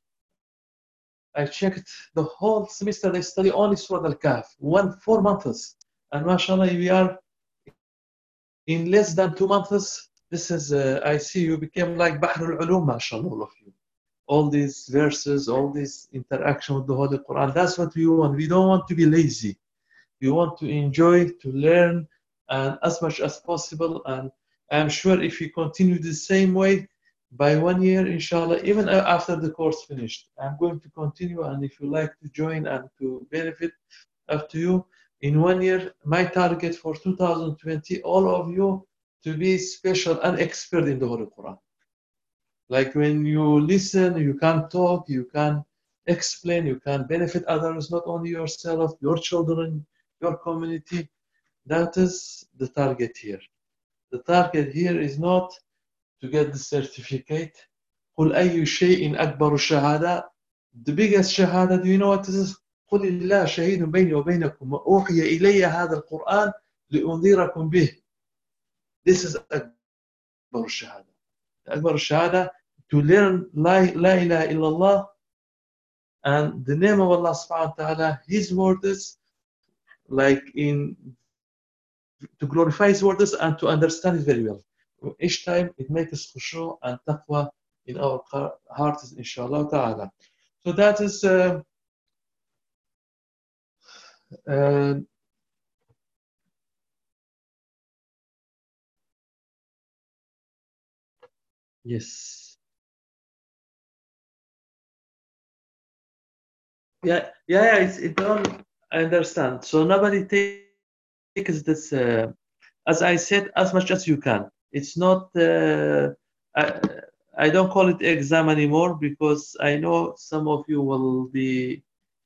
I checked the whole semester. They study only Surah Al-Kahf, 4 months, and mashallah, we are in less than 2 months. This is I see you became like Bahr al-Ulum, mashallah, all of you. All these verses, all this interaction with the Holy Quran. That's what we want. We don't want to be lazy. We want to enjoy, to learn, and as much as possible. And I'm sure if you continue the same way, by 1 year, inshallah, even after the course finished, I'm going to continue. And if you like to join and to benefit, up to you. In 1 year, my target for 2020, all of you to be special and expert in the Holy Quran. Like when you listen, you can talk, you can explain, you can benefit others, not only yourself, your children, your community. That is the target here. The target here is not to get the certificate. قل أي شيء أكبر الشهادة. The biggest shahada, do you know what it is? قل الله شهيد بيني وبينكم وأوحي إلي هذا القرآن لأنذركم به. This is أكبر الشهادة. أكبر الشهادة to learn لا إله إلا الله and the name of Allah subhanahu wa ta'ala, His words, like in to glorify His words and to understand it very well. Each time it makes us khushu and taqwa in our hearts, inshallah ta'ala. So that is yes. Yeah, it don't, I understand. So nobody takes this, as I said, as much as you can. It's not, I don't call it exam anymore because I know some of you will be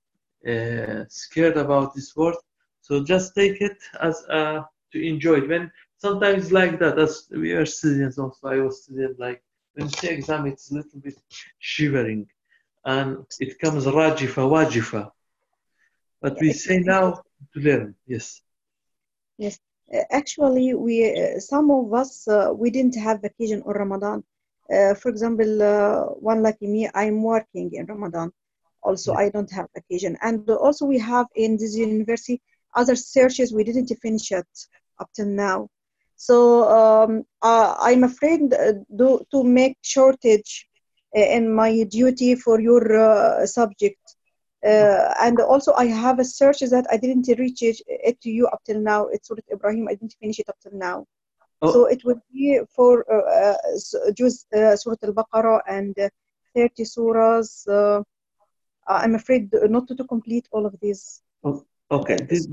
scared about this word. So just take it as to enjoy it. When sometimes like that, as we are students also, I was student, like when you say exam, it's a little bit shivering and it comes rajifa, wajifa. But we say now to learn, yes. Yes, actually, we some of us we didn't have vacation on Ramadan. For example, one like me, I'm working in Ramadan. Also, Yeah. I don't have vacation, and also we have in this university other searches we didn't finish it up till now. So I'm afraid to make shortage in my duty for your subject. And also I have a search that I didn't reach it to you up till now. It's Surah Ibrahim. I didn't finish it up till now. Oh. So it would be for Surah Al-Baqarah and 30 surahs. I'm afraid not to complete all of these. Okay, this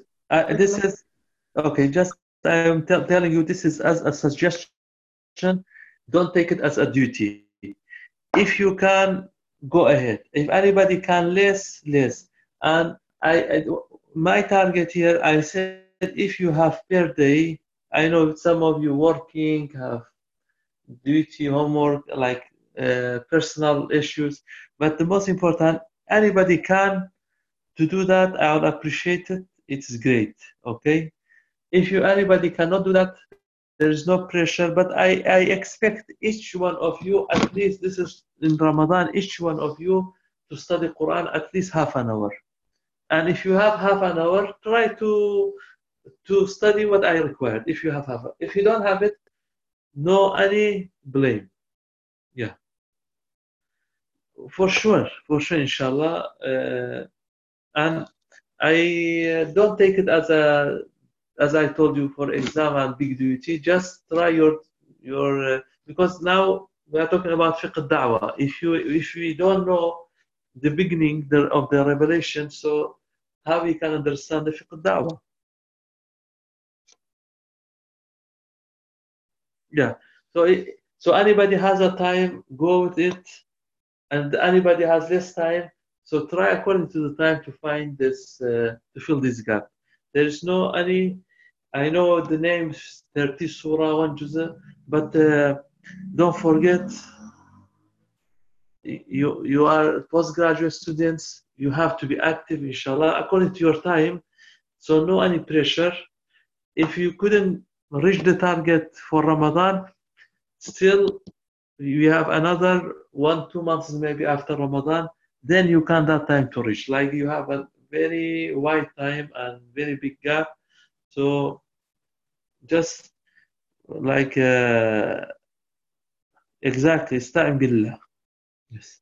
is okay. Just I'm telling you, this is as a suggestion. Don't take it as a duty. If you can, go ahead. If anybody can less. And my target here, I said, if you have per day, I know some of you working, have duty, homework, like personal issues, but the most important, anybody can to do that, I would appreciate it. It's great, okay? If anybody cannot do that, there is no pressure, but I expect each one of you, at least this is in Ramadan, each one of you to study Quran at least half an hour. And if you have half an hour, try to study what I required. If you have half, if you don't have it, no any blame. Yeah, for sure, inshallah. And I don't take it as I told you, for exam and big duty. Just try your because now we are talking about fiqh al-da'wah. If we don't know the beginning of the revelation, so how we can understand the fiqh al-da'wah? Yeah. So anybody has a time, go with it, and anybody has less time, so try according to the time to find this to fill this gap. There is no any. I know the names 30 surah, 1 juz'ah, but don't forget, you are postgraduate students. You have to be active, inshallah, according to your time. So no any pressure. If you couldn't reach the target for Ramadan, still you have another 1-2 months maybe after Ramadan. Then you can that time to reach. Like you have a very wide time and very big gap. So just like exactly, استعن بالله. Yes.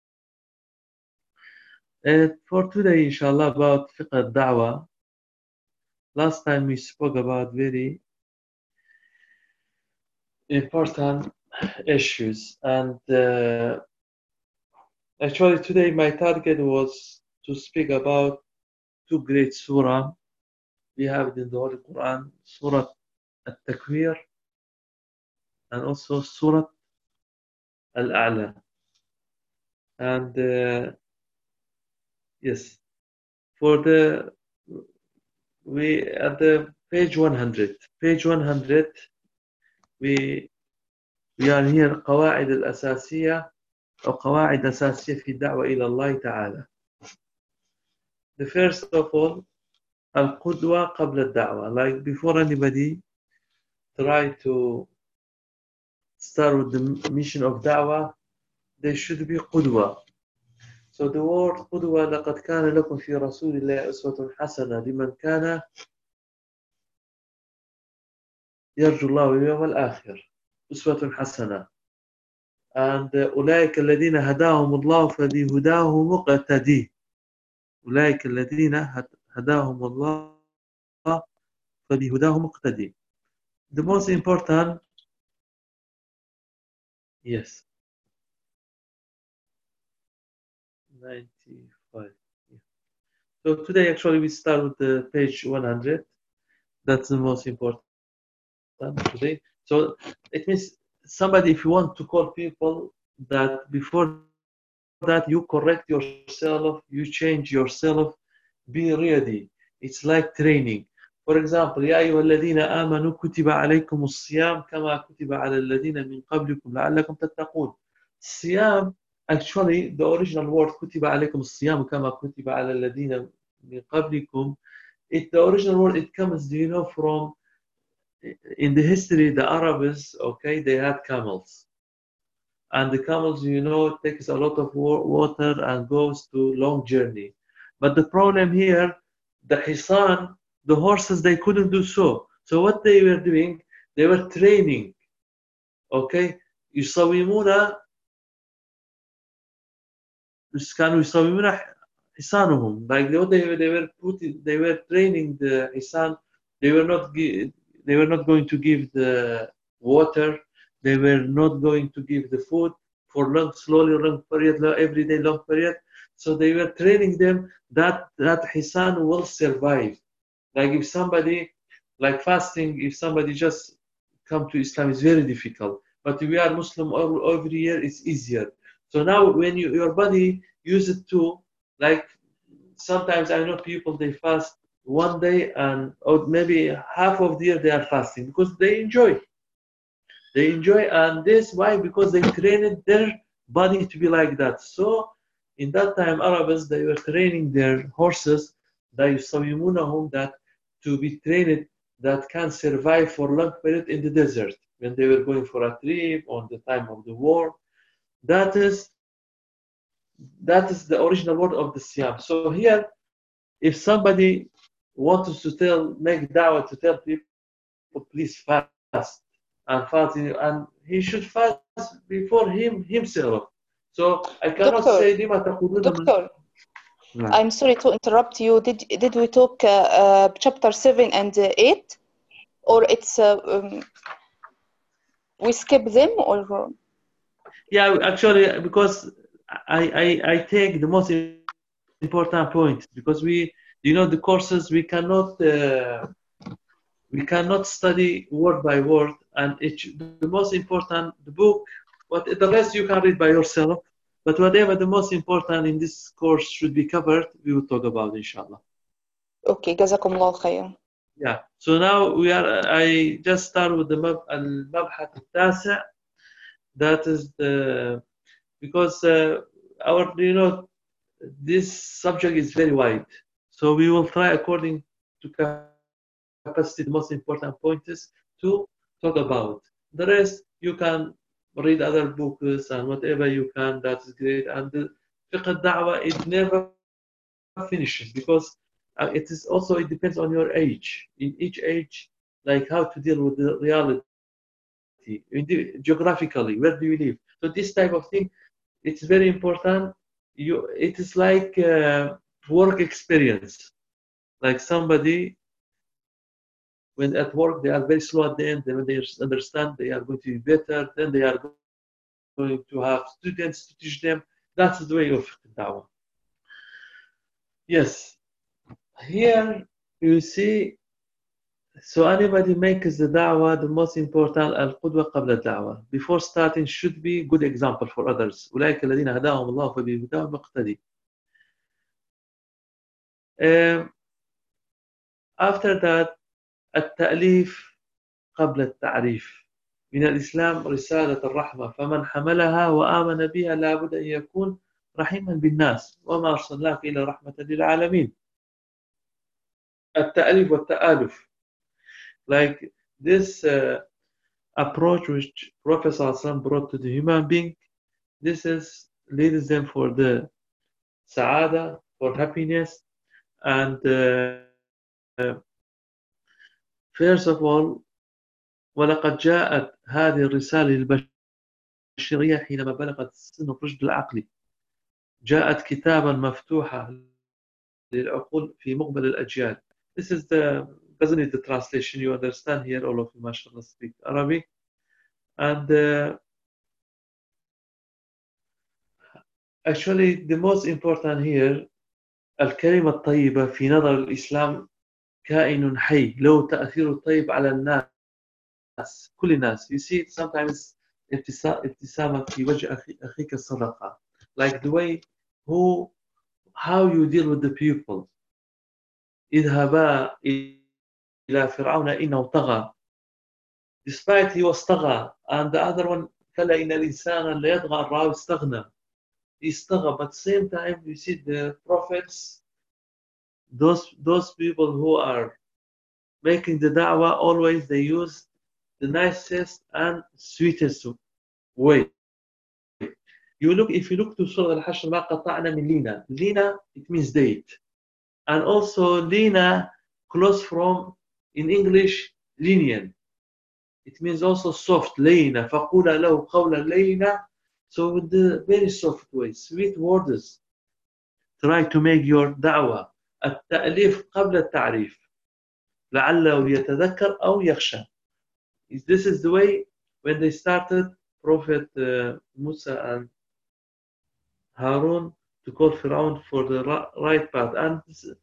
For today, inshallah, about fiqh al-da'wah. Last time we spoke about very important issues. And actually today my target was to speak about two great surah we have it in the Holy Quran, Surah Al-Takwir and also Surah Al-A'la. And yes, for we at the page 100, we are here قواعد الأساسية أو قواعد أساسية في الدعوة إلى الله تعالى. The first of all, القدوة قبل الدعوة. Like before anybody try to start with the mission of da'wah, there should be قدوة. So the word قدوة لقد كان لكم في رسول الله أسوة حسنة لمن كان يرجو الله واليوم الآخر. أسوة حسنة. And أولئك الذين هداهم الله فبهداه مقتدي. أولئك الذين هداهم الله فبهداه مقتدي. The most important, yes, 95. Yeah. So today actually we start with the page 100. That's the most important today. So it means somebody, if you want to call people that before that you correct yourself, you change yourself, be ready. It's like training. For example, يا أيها الذين آمنوا كتب عليكم الصيام كما كتب على الذين من قبلكم لعلكم تتقون. الصيام, actually the original word كتب عليكم الصيام كما كتب على الذين من قبلكم, the original word, it comes, do you know, from in the history, the Arabs, okay, they had camels. And the camels, you know, takes a lot of water and goes to long journey. But the problem here, the hisan, the horses, they couldn't do so. So what they were doing, they were training. Okay, يصومون كانوا يصومون حصانهم. Like they were training the hisan. They were not going to give the water. They were not going to give the food for long period, every day long period. So they were training them that hisan will survive. Like if somebody, like fasting, if somebody just come to Islam, is very difficult. But if we are Muslim every year, it's easier. So now when your body use it to, like sometimes I know people, they fast one day and or maybe half of the year they are fasting because they enjoy. And this why? Because they trained their body to be like that. So in that time, Arabs, they were training their horses that to be trained that can survive for long period in the desert when they were going for a trip on the time of the war. That is the original word of the Siyam. So here, if somebody wants to make da'wah to tell people, please fast and he should fast before himself. So I cannot say Doctor, I'm sorry to interrupt you. Did we talk chapter 7 and 8, or it's we skip them or? Yeah, actually, because I take the most important point, because the courses we cannot study word by word, and the most important, the book, the rest you can read by yourself, but whatever the most important in this course should be covered, we will talk about, inshallah. Okay, جزاكم الله خير. Yeah, so now I just start with the المبحث التاسع. That is because this subject is very wide, so we will try according to capacity the most important points to talk about. The rest you can read other books and whatever you can. That is great. And the fiqh al-da'wah, it never finishes, because it depends on your age. In each age, like how to deal with the reality. Geographically, where do you live? So this type of thing, it's very important. It is like work experience. Like somebody when at work they are very slow at the end, then when they understand they are going to be better, then they are going to have students to teach them. That's the way of da'wah. Yes, here you see, so anybody makes the da'wah, the most important, al-qudwa qabla da'wah. Before starting should be good example for others. أولئك الذين هداهم الله فبهداهم اقتدي. After that, التأليف قبل التعريف. من الإسلام رسالة الرحمة، فمن حملها وآمن بها لابد أن يكون رحيما بالناس، وما أرسلناك إلا رحمة للعالمين. التأليف والتآلف. Like this approach which Prophet ﷺ brought to the human being, this is leads them for the sa'ada, for happiness, and first of all, ولقد جاءت هذه الرسالة البشرية حينما بلغت سن الرشد العقلي. جاءت كتابا مفتوحا للعقول في مقبل الأجيال. This is doesn't need the translation. You understand here, all of you, mashallah, speak Arabic. And actually, the most important here, الكلمة الطيبة في نظر الإسلام كائن حي له تأثير طيب على الناس، كل الناس. You see, sometimes ابتسامة في وجه أخيك الصدقة. Like the way how you deal with the people. اذهبا إلى فرعون إنه طغى. Despite he was طغى, and the other one كلا إن الإنسان لا يطغى أن رآه استغنى. He's طغى, but same time you see the prophets, those people who are making the da'wah, always they use the nicest and sweetest way. If you look to Surah Al-Hashr, ما قطعنا من لينا. Lina, it means date. And also lina, close from, in English, lenient. It means also soft, لينا. فقولا له قولا لينا. So with the very soft way, sweet words. Try to make your da'wah. التأليف قبل التعريف. لعله يتذكر أو يخشى. This is the way when they started, Prophet Musa and Harun, to call Pharaoh for the right path. And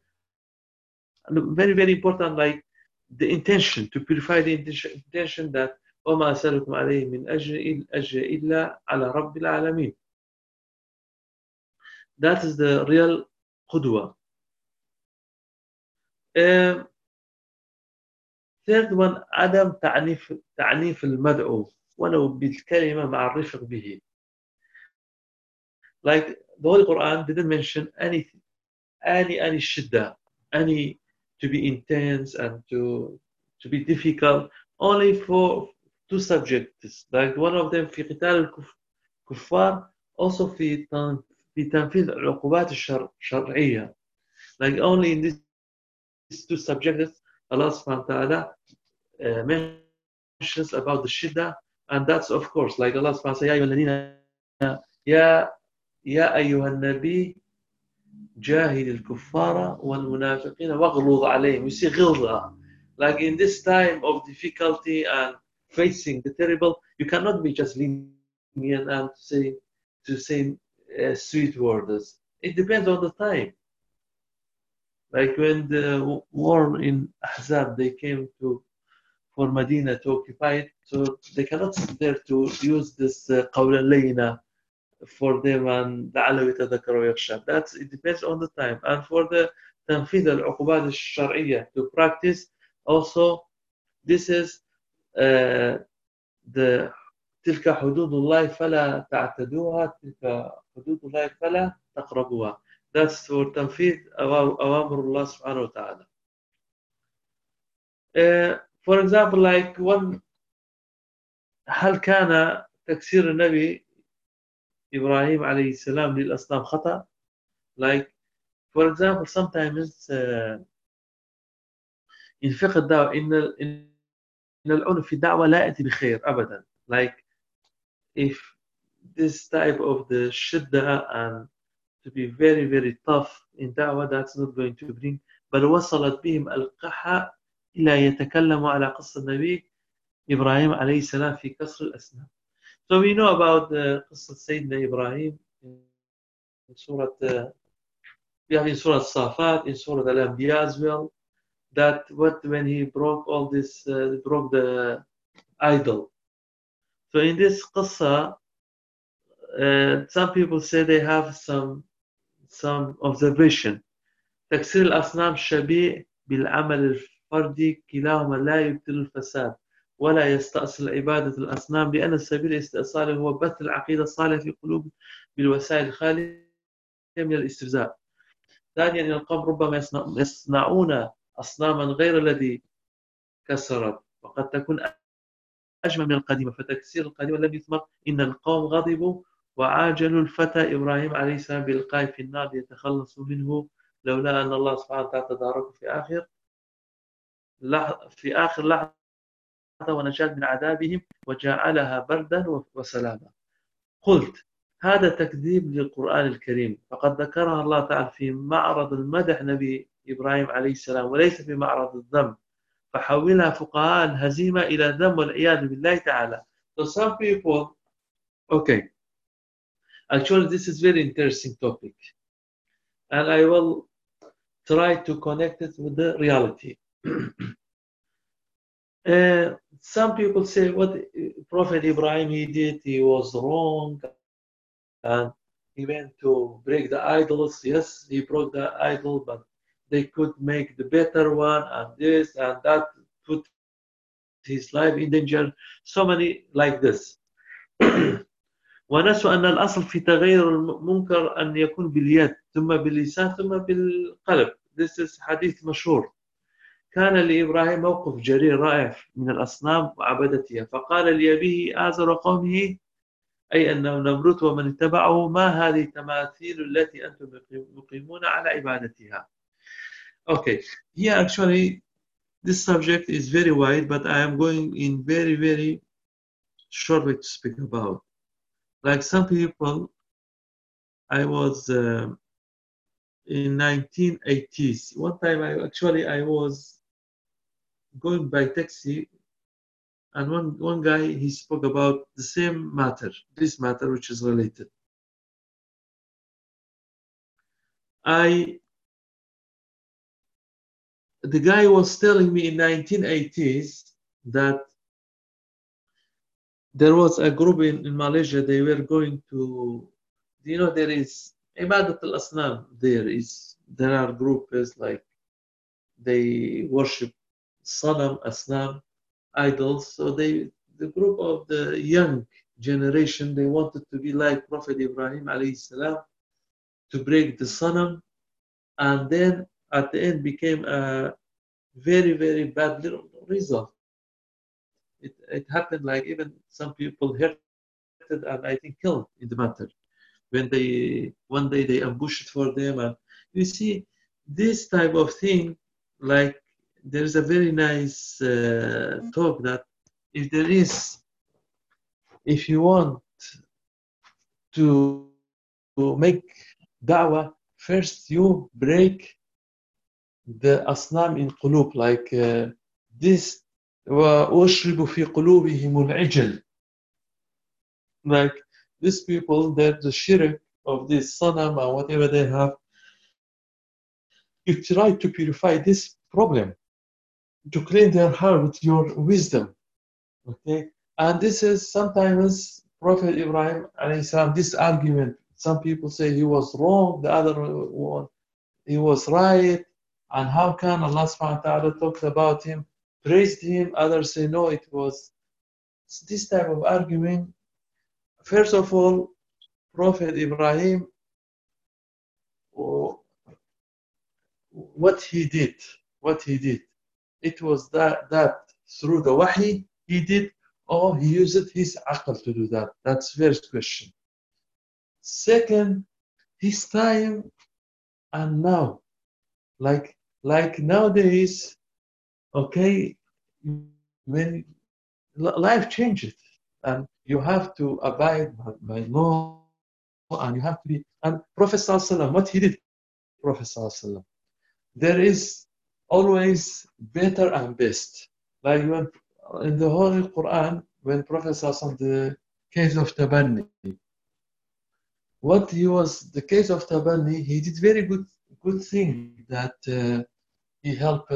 very, very important, like the intention, to purify the intention that وَمَا أَسْأَلُكُمْ عَلَيْهِ مِنْ أَجْرٍ إِلَّا عَلَى رَبِّ الْعَالَمِينَ. That is the real qudwa. Third one, عدم تعنيف المدعو ولو بالكلمة مع الرفق به. Like the Holy Quran didn't mention any shiddah, any to be intense and to be difficult, only for two subjects. Like one of them في قتال الكفار, also في تنفيذ العقوبات الشرعية. Like only in these two subjects, Allah subhanahu wa ta'ala mentions about the shiddah, and that's of course like Allah subhanahu wa ta'ala, يا أيها النبي جاهد الكفار والمنافقين واغلظ عليهم. You see غلظة, like in this time of difficulty and facing the terrible, you cannot be just lenient and to say sweet words. It depends on the time. Like when the war in Ahzab, they came for Medina to occupy it, so they cannot sit there to use this قول اللينة for them and لعله يتذكر ويخشى. It depends on the time. And for the تنفيذ العقوبات الشرعية, to practice also, this is the تلك حدود الله فلا تعتدوها تلك حدود الله فلا تقربوها. That's for تنفيذ أوامر الله سبحانه وتعالى. For example, like هل كان تكسير النبي إبراهيم عليه السلام للأصنام خطأ? Like for example, sometimes in فقه الدعوة إن العنف في الدعوة لا يأتي بخير أبدا. Like if this type of the shidda and to be very, very tough in da'wah, that's not going to bring. بل وصلت بهم القحة إلا يتكلم على قصة النبي إبراهيم عليه السلام في كسر الأصنام. So we know about قصة سيدنا إبراهيم in Surah in Surah Safat, in Surah Al-Anbiya as well, that when he broke all this, broke the idol. So in this qissa, some people say they have some observation. تكسير الأصنام شبيه بالعمل الفردي، كلاهما لا يبطل الفساد ولا يستأصل عبادة الأصنام، لأن سبيل استئصاله هو بث العقيدة الصالحة في قلوب بالوسائل الخالية من الاستهزاء. ثانيا أن القوم ربما يصنعون أصناما غير الذي كسرت، وقد تكون أجمل من القديمة، فتكسير القديمة لم يثمر. إن القوم غضبوا وعاجلوا الفتى إبراهيم عليه السلام بالقاء في النار ليتخلصوا منه، لولا أن الله سبحانه وتعالى تداركه في آخر لحظة ونجاة من عذابهم وجعلها بردا وسلاما. قلت هذا تكذيب للقرآن الكريم، فقد ذكرها الله تعالى في معرض المدح نبي إبراهيم عليه السلام وليس في معرض الذم، فحولها فقهاء الهزيمة إلى ذم والعياذ بالله تعالى. So some people, okay, actually this is very interesting topic and I will try to connect it with the reality. Some people say what Prophet Ibrahim he did, he was wrong and he went to break the idols. Yes, he broke the idol, but they could make the better one and this and that, put his life in danger. So many like this. ونسوا أن الأصل في تغير المنكر أن يكون باليد ثم باللسان ثم بالقلب. This is حديث مشهور. كان لإبراهيم موقف جرير رائع من الأصنام وعبادتها، فقال لأبيه آزر قومه أي أنه نمرود ومن اتبعه ما هذه التماثيل التي أنتم مقيمون على عبادتها. Okay, here actually this subject is very wide, but I am going in very, very short way to speak about. Like some people, I was in 1980s. One time I was going by taxi and one guy, he spoke about the same matter, this matter which is related. The guy was telling me in 1980s that there was a group in Malaysia, they were going to, you know, there is Ibadat al-Asnam, there are groups like they worship Sanam, Asnam, idols. So the group of the young generation, they wanted to be like Prophet Ibrahim alayhi salam, to break the Sanam, and then at the end became a very, very bad result. It happened like even some people hurted and I think killed in the matter. When one day they ambushed for them, and you see this type of thing, like there's a very nice talk that if you want to make da'wah, first you break the asnam in qulub, like this وَأُشْرِبُ فِي قُلُوبِهِمُ الْعِجْلِ, like these people, that the shirk of this sanam or whatever they have, you try to purify this problem, to clean their heart with your wisdom. Okay, and this is sometimes Prophet Ibrahim alayhi salam, this argument, some people say he was wrong, the other one he was right, and how can Allah subhanahu wa ta'ala talked about him, praised him, others say no, it was this type of argument. First of all, Prophet Ibrahim, what he did, it was that through the wahi he did, or he used his aql to do that. That's first question. Second, his time and now, like nowadays, okay, when life changes and you have to abide by law, and you have to be, and Prophet ﷺ, what he did, Prophet ﷺ, there is always better and best. Like when in the Holy Quran, when Prophet Sallallahu the case of Tabanni, what he was the case of Tabanni, he did very good thing that he helped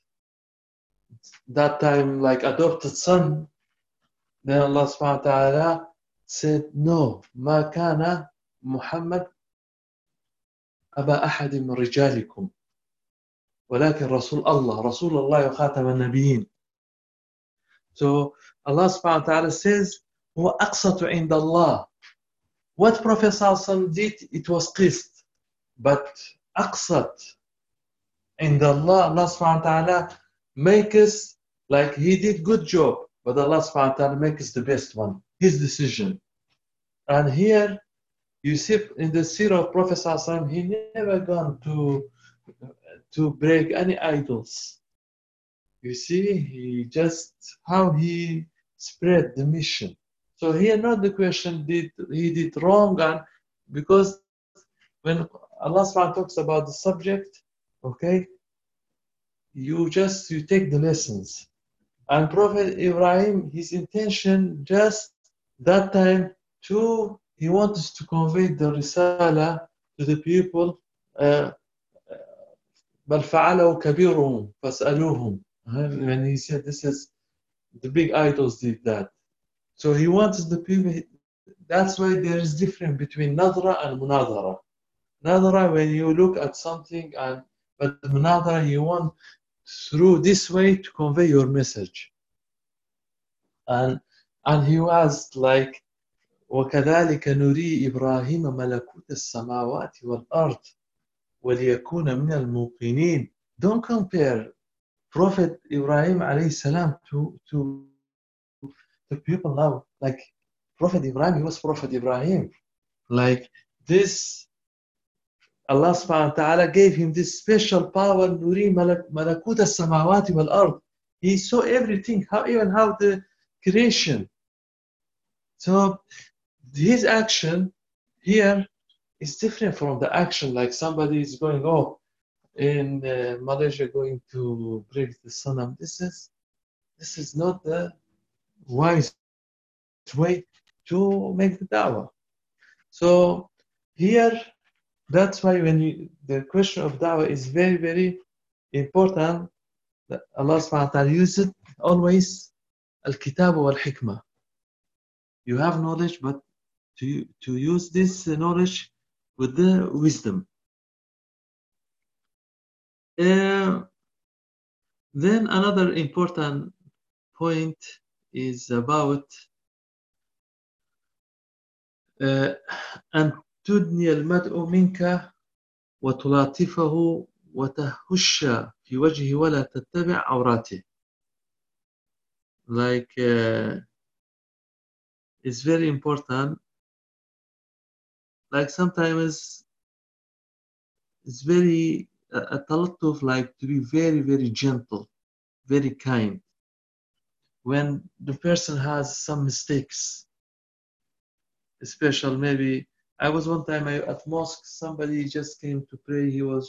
that time like adopted son. Then Allah subhanahu wa ta'ala said, no, ما كان محمد أبا أحد من رجالكم ولكن رسول الله وخاتم النبيين. So Allah subhanahu wa ta'ala says, هو أقسط عند الله. What Prophet Sallallahu did, it was qist. But أقسط عند Allah, Allah subhanahu wa ta'ala makes like he did good job, but Allah subhanahu wa ta'ala makes the best one, his decision. And here you see in the seerah of Prophet Sallallahu he never gone to break any idols. You see, he just how he spread the mission. So here not the question he did wrong, and because when Allah subhanahu talks about the subject, okay, you take the lessons. And Prophet Ibrahim, his intention just that time he wants to convey the risala to the people. بل فعله كبيرهم فاسألوهم. When he said this is the big idols did that. So he wants the people. That's why there is difference between nadra and munadara. Nadra, when you look at something, but munadara, you want through this way to convey your message. And he was like, وكذلك نري إبراهيم ملكوت السماوات والأرض وليكون من الموقنين. Don't compare Prophet Ibrahim alayhi salam to the people now. Like Prophet Ibrahim, he was Prophet Ibrahim. Like this, Allah subhanahu wa ta'ala gave him this special power, Nuri Malakut as-samawati wal ard. He saw everything, even how the creation. So his action here is different from the action. Like somebody is going, in Malaysia, going to break the Sanam. This is not the wise way to make the da'wah. So here, that's why the question of da'wah is very, very important. That Allah subhanahu wa ta'ala uses always al-kitab wal-hikmah. You have knowledge, but to use this knowledge with the wisdom. Then another important point is about أن تدني المدعو منك وتلاطفه وتهش في وجهه ولا تتبع عوراته. Like it's very important. Like sometimes it's very a talattuf, like to be very, very gentle, very kind. When the person has some mistakes, especially maybe I was one time at mosque, somebody just came to pray. He was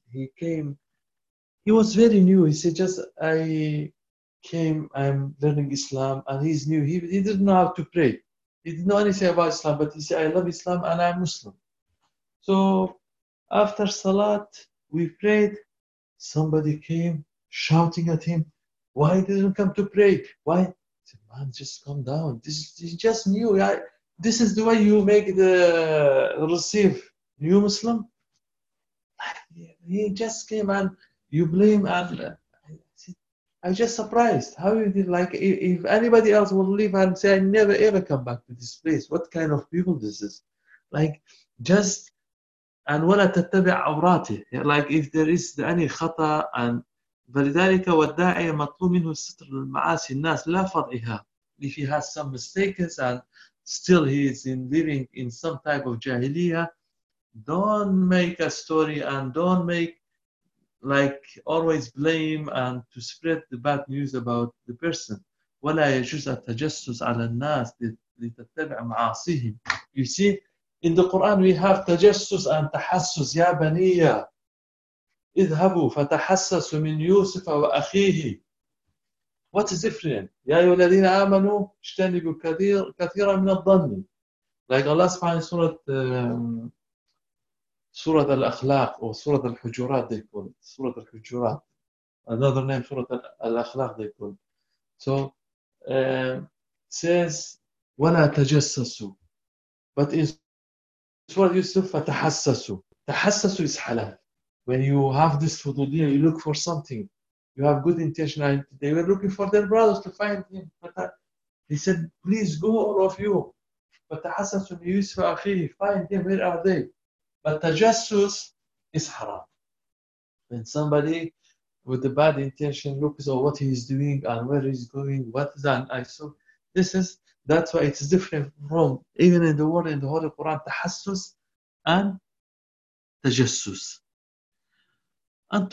very new. He said, I came, I'm learning Islam, and he's new. He didn't know how to pray. He didn't know anything about Islam, but he said, I love Islam and I'm Muslim. So after Salat, we prayed. Somebody came shouting at him, why didn't you come to pray? Why? I said, man, just calm down. This is just new. This is the way you make receive new Muslim. He just came and you blame, and I was just surprised. How you did, like, if anybody else will leave and say, I never ever come back to this place. What kind of people this is? Like, just, and ولا تتبع عوراته. Like, if there is any خطأ, and فلذلك والداعي مطلوب منه الستر المعاصي الناس لا فضحها. If he has some mistakes and still he is living in some type of jahiliyyah, don't make a story and don't make like always blame and to spread the bad news about the person. ولا يجوز التجسس على الناس لتتبع معاصيهم. You see, in the Quran we have tajassus and tahassus. Ya baniya, اذهبوا فتحسسوا من يوسف وأخيه. What is different? يا أيها الذين آمنوا اجتنبوا كثيرا من الظن. Like Allah subhanahu سورة الأخلاق أو سورة الحجرات they call it. سورة الحجرات. Another name سورة الأخلاق they call it. So says ولا تجسسوا. But in سورة يوسف فتحسسوا. تحسسوا is halal. When you have this fuduliyah, you look for something. You have good intention. And they were looking for their brothers to find him. But he said, please go, all of you. فتحسسوا من يوسف وأخيه. Find them. Where are they? But tajassus is haram. When somebody with a bad intention looks at what he is doing and where he's going, what is that? I saw that's why it's different from even in the word in the Holy Quran, tahassus and tajassus. أن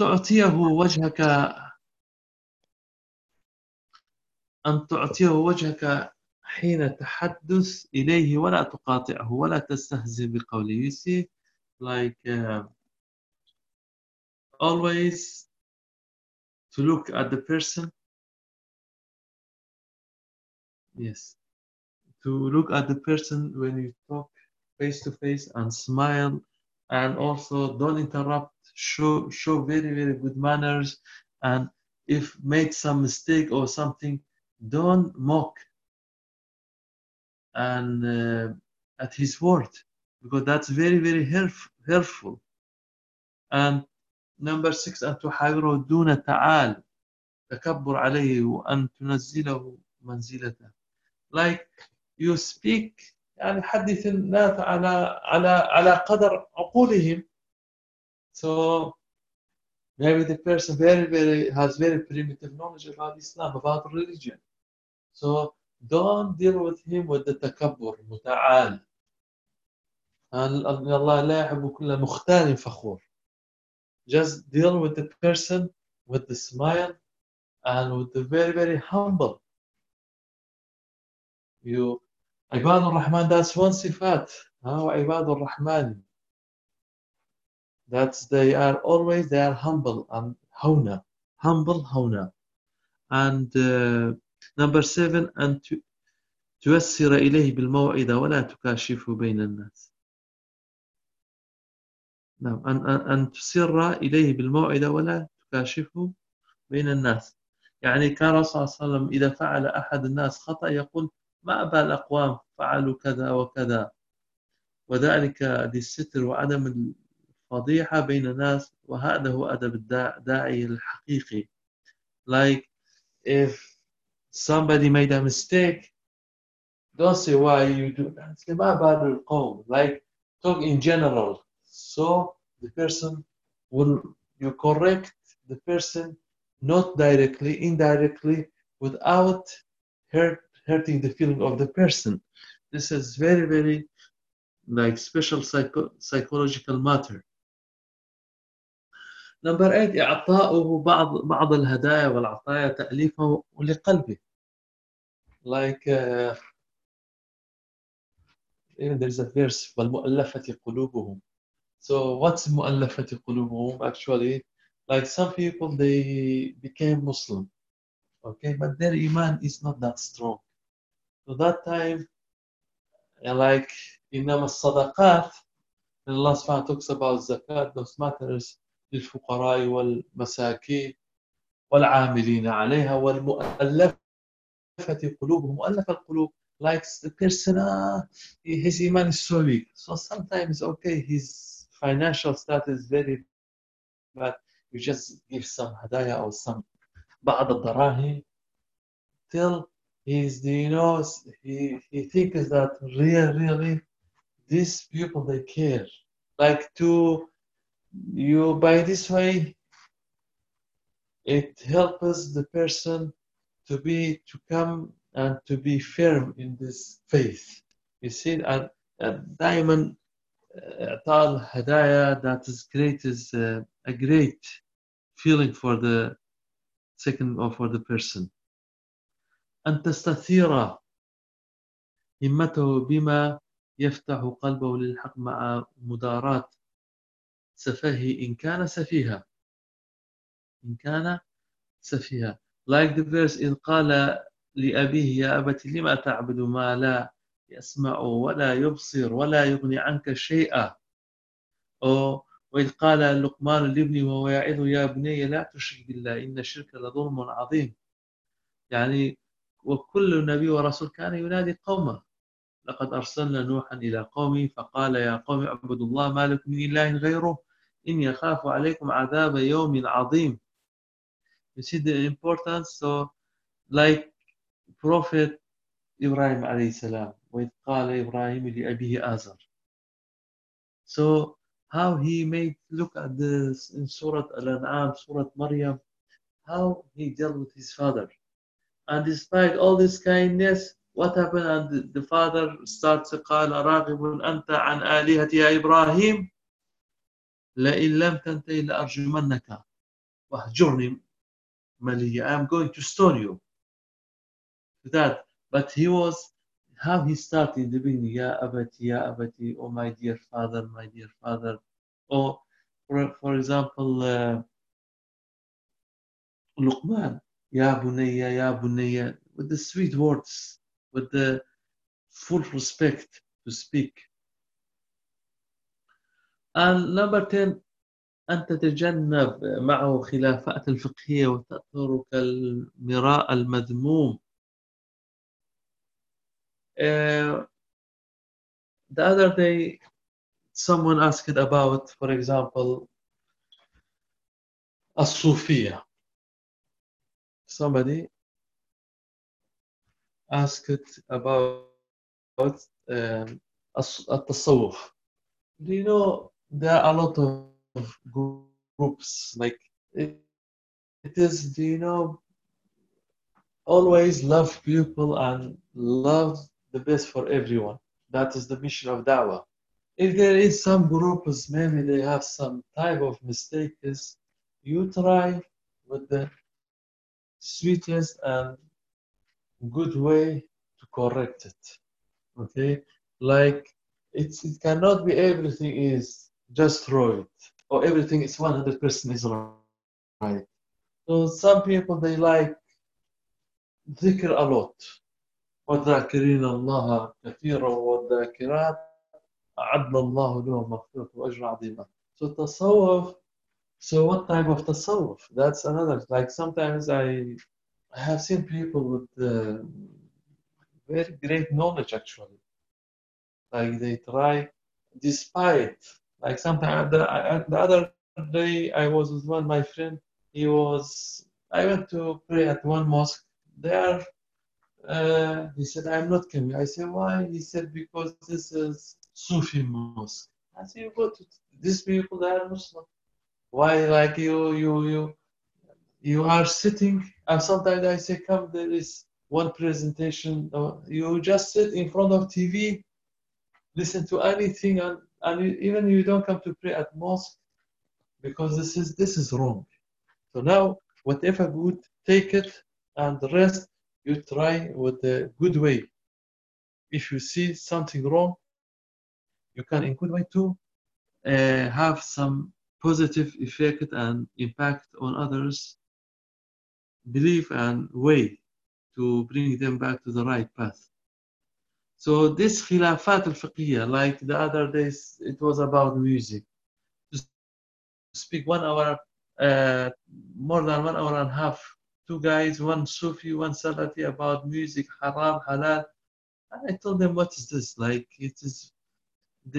تعطيه وجهك حين تحدث إليه ولا تقاطعه ولا تستهزئ بقوله. You see, like always to look at the person. Yes, to look at the person when you talk face to face and smile, and also don't interrupt. Show very, very good manners, and if made some mistake or something, don't mock and at his word, because that's very, very hurtful. And number 6, أن تحاوره دون تعال تكبر عليه وأن تنزله منزلته. Like you speak يعني حدث الناس على قدر عقولهم. So maybe the person has very primitive knowledge about Islam, about religion. So don't deal with him with the تكبر متعال. الله لا يحب كل مختال فخور. Just deal with the person with the smile and with the very, very humble. You عباد الرحمن, that's one صفات. عباد الرحمن, that's they are humble and humble. And number 7, أن تيسر إليه بالموعظة ولا تكاشفه بين الناس. نعم، أن تسر إليه بالموعظة ولا تكاشفه بين الناس. يعني كان الرسول صلى الله عليه وسلم إذا فعل أحد الناس خطأ يقول ما بال الأقوام فعلوا كذا وكذا، وذلك للستر وعدم الفضيحة بين الناس، وهذا هو أدب الداعي الحقيقي. Like if somebody made a mistake, don't say why you do that. say ما بال القوم. Like talk in general. So the person you correct the person not directly, indirectly, without hurting the feeling of the person. This is very, very like special psychological matter. Number 8, إعطاؤه بعض الهدايا والعطايا تأليفه لقلبه. Like even there is a verse والمؤلفة قلوبهم. So what's مؤلفة قلوبهم? Actually, like some people they became Muslim, okay, but their iman is not that strong. So that time, like إنما الصدقات, Allah subhanahu wa ta'ala talks about zakat, those matters للفقراء والمساكين والعاملين عليها والمؤلفة قلوبهم. مؤلف القلوب, like the person his iman is so weak, so sometimes okay his financial status is very bad, you just give some hadaya or some بعض الدراهم till he thinks that really these people they care, like to you. By this way it helps the person to come and to be firm in this faith. You see, and دائما إعطاء الهدايا that is great is a great feeling for the second or for the person. أن تستثير همته بما يفتح قلبه للحق مع مداراة سفهه إن كان سفيها. إن كان سفيها. Like the verse إذ قال لأبيه يا أبت لما تعبد ما لا يسمع ولا يبصر ولا يغني عنك شيئا. أو وإذ قال لقمان لابنه وهو يعظه يا بني لا تشرك بالله إن الشرك لظلم عظيم. يعني وكل نبي ورسول كان ينادي قومه. لقد أرسلنا نوحا إلى قومه فقال يا قوم اعبدوا الله ما لكم من إله غيره إني أخاف عليكم عذاب يوم عظيم. You see the importance. So like Prophet Ibrahim عليه السلام وإذ قال إبراهيم لأبيه آزر. So how he made, look at this in Surah Al-An'am, Surah Maryam, how he dealt with his father. And despite all this kindness, what happened? And the father starts قال راغب أنت عن آلهتي يا إبراهيم لئن لم تنتهي لأرجمنك واهجرني مليا. I'm going to stone you. That, but he was, how he started in the beginning, Ya Abati, oh my dear father, my dear father. Or for example, Luqman, Ya Bunayya, with the sweet words, with the full respect to speak. And number 10, أن تتجنب معه خلافات الفقهية وتترك المراء المذموم. The other day, someone asked about, for example, الصوفية. Somebody asked about التصوف. Do you know there are a lot of groups like it is, do you know, always love people and love the best for everyone. That is the mission of da'wah. If there is some groups, maybe they have some type of mistakes, you try with the sweetest and good way to correct it. Okay? Like it cannot be everything is just right or everything is 100% is right. So some people they like dhikr a lot. وَالذَّاكِرِينَ اللَّهَ كَثِيرًا وَالذَّاكِرَاتِ أَعَدَّ اللَّهُ لَهُم مَغْفِرَةً وَأَجْرًا عَظِيمًا. So tasawwuf. So what type of tasawwuf? That's another. Like sometimes I have seen people with very great knowledge actually. Like they try, despite, like sometimes the other day I was with my friend. I went to pray at one mosque. There, he said, I'm not coming. I said, why? He said, because this is Sufi mosque. I said, you go to these people, they are Muslim. Why, like you are sitting, and sometimes I say, come, there is one presentation. You just sit in front of TV, listen to anything, and even you don't come to pray at mosque because this is wrong. So now, whatever good, take it, and the rest you try with the good way. If you see something wrong, you can in good way too have some positive effect and impact on others' belief and way to bring them back to the right path. So this khilafat al-fiqhiyya, like the other days, it was about music. To speak 1 hour, more than 1 hour and a half, two guys, one Sufi, one Salafi, about music, haram, halal. And I told them, what is this? Like, it is, do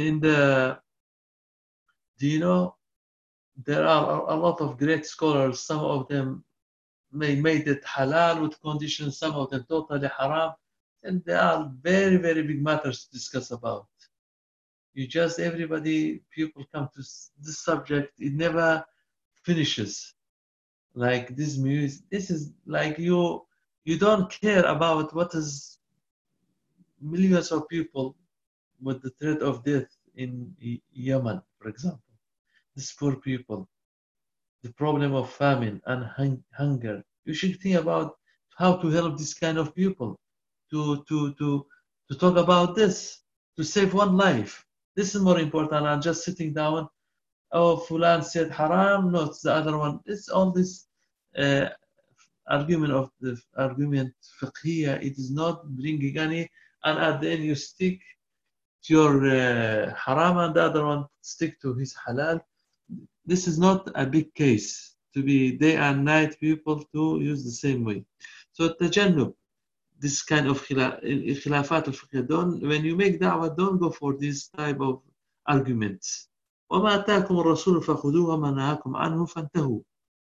you know, there are a lot of great scholars, some of them made it halal with conditions, some of them totally haram. And there are very, very big matters to discuss about. You just, people come to this subject, it never finishes. Like this music, this is like you don't care about what is millions of people with the threat of death in Yemen, for example. These poor people, the problem of famine and hunger. You should think about how to help this kind of people, to talk about this, to save one life. This is more important than just sitting down. Oh, Fulan said haram, no, it's the other one. It's all this argument of the argument fiqhiyya, it is not bringing any, and at the end you stick to your haram and the other one stick to his halal. This is not a big case to be day and night people to use the same way. So تجنب this kind of khilafat al-fiqhiyya. Don't, when you make da'wah, don't go for this type of arguments. وما أتاكم الرسول فخذوه وما نهاكم عنه فانتهوا.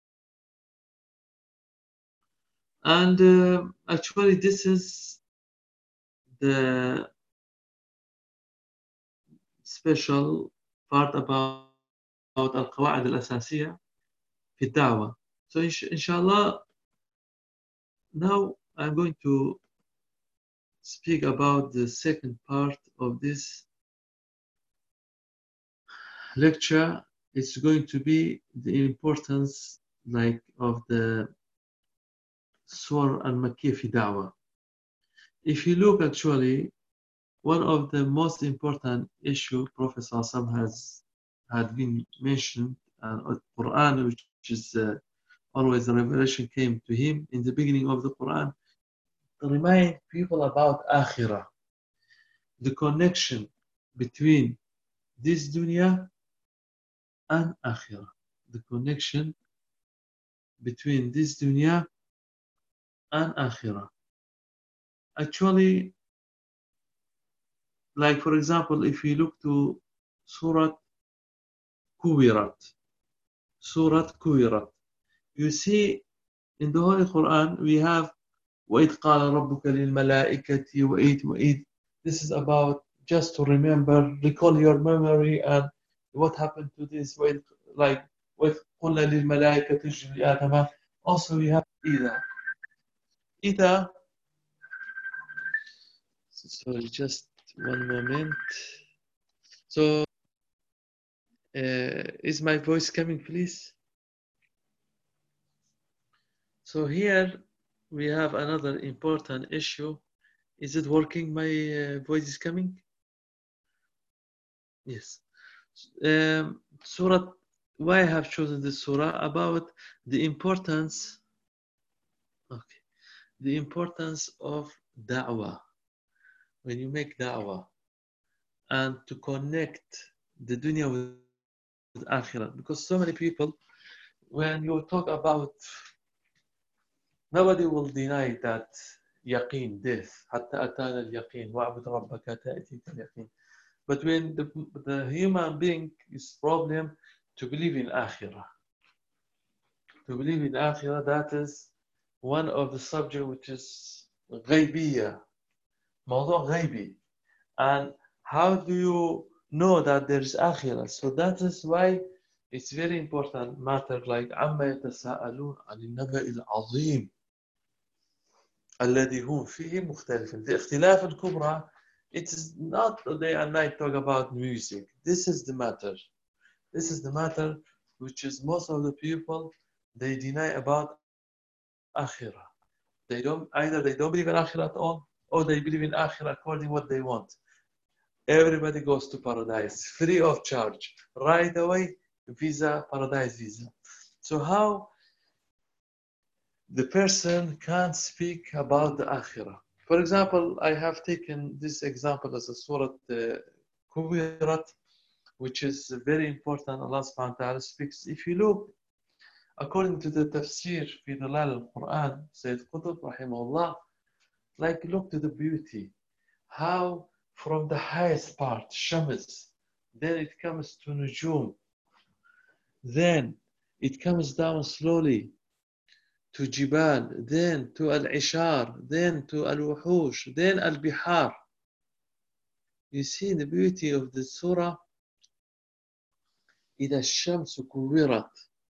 And actually this is the special part about القواعد الأساسية في الدعوة. So inshallah, now I'm going to speak about the second part of this lecture. It's going to be the importance of the Surah al-Makkiyya fi Da'wah. If you look, actually, one of the most important issue Prophet ﷺ had been mentioned, and Quran, which is always the revelation came to him in the beginning of the Quran, to remind people about Akhirah, the connection between this dunya and Akhirah, the connection between this dunya and Akhirah. Actually, like for example, if you look to Surah Kuwirat, you see in the Holy Quran we have وَإِذْ قَالَ رَبُّكَ لِلْمَلَائِكَةِ وَإِذْ. This is about just to remember, recall your memory and what happened to this. Like وَإِذْ قُلْنَا لِلْمَلَائِكَةِ اسْجُدُوا لِآدَمَ. Also we have إذا. Sorry, just one moment. So, is my voice coming, please? So here we have another important issue. Is it working? My voice is coming? Yes. Surah, why I have chosen this surah? About the importance, the importance of da'wah. When you make da'wah and to connect the dunya with akhirah, because so many people, when you talk about, nobody will deny that yaqeen, death, حتى أتانا اليقين وَاعْبُدْ رَبَّكَ تَأْتِيكَ اليقين. But when the human being is problem to believe in akhirah, that is one of the subject which is ghaybiyya, موضوع غيبي. And how do you know that there is akhirah? So that is why it's very important matter like عَمَّا يَتَسَاءَلُونَ عَنِ النَّبَإِ الْعَظِيمِ الَّذِي هُمْ فِيهِ مُخْتَلِفٌ. The اختلاف الكبرى, it is not day and night talk about music. This is the matter. This is the matter which is most of the people, they deny about akhirah. They don't believe in akhirah at all, or they believe in akhirah according to what they want. Everybody goes to paradise, free of charge. Right away, visa, paradise visa. So how the person can't speak about the akhirah? For example, I have taken this example as a Surah Kuwirat, which is very important. Allah subhanahu wa ta'ala speaks. If you look, according to the tafsir fi Dalal al-Quran, Sayyid Qutb rahimahullah, like look to the beauty, how from the highest part, Shams, then it comes to Nujum, then it comes down slowly to Jibal, then to Al-Ishar, then to Al-Wuhush, then Al-Bihar. You see the beauty of the surah. إِذَا الشَّمْسُ كُوِّرَتْ.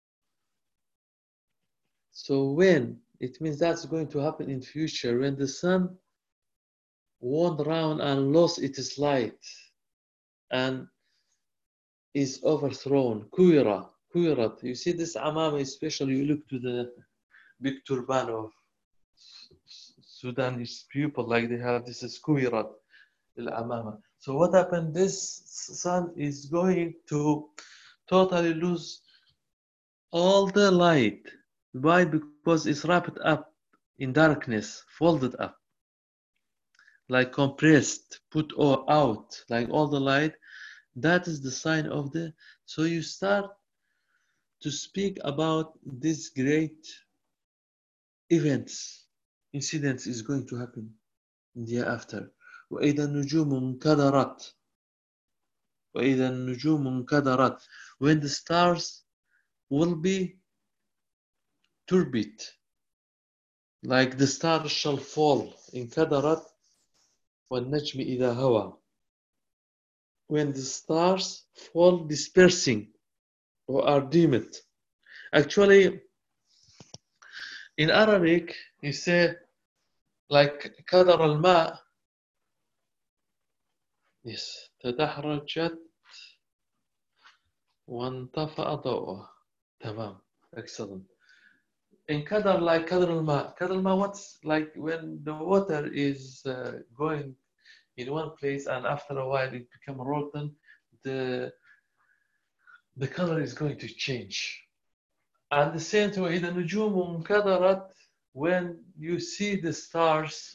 So when, it means that's going to happen in future, when the sun went round and lost its light and is overthrown. Kuwirat. You see this amama, especially you look to the big turban of Sudanese people, like they have this is Kuwirat al-amama. So what happened? This sun is going to totally lose all the light. Why? Because it's wrapped up in darkness, folded up, like compressed, put all out, like all the light. That is the sign of the. So you start to speak about these great events, incidents is going to happen in the after. وإذا النجوم انكدرت. وإذا النجوم انكدرت. When the stars will be turbid, like the stars shall fall. انكدرت والنجم إذا هوى. When the stars fall dispersing or are dimmed. Actually, in Arabic, you say like كدر الماء. Yes, تدحرجت وانطفأ ضوءه. تمام. Excellent. In Qadar, like Qadr al-Ma. Qadr al-Ma, what's like when the water is going in one place and after a while it becomes rotten, the color is going to change. And the same to إذا النجوم انكدرت, when you see the stars,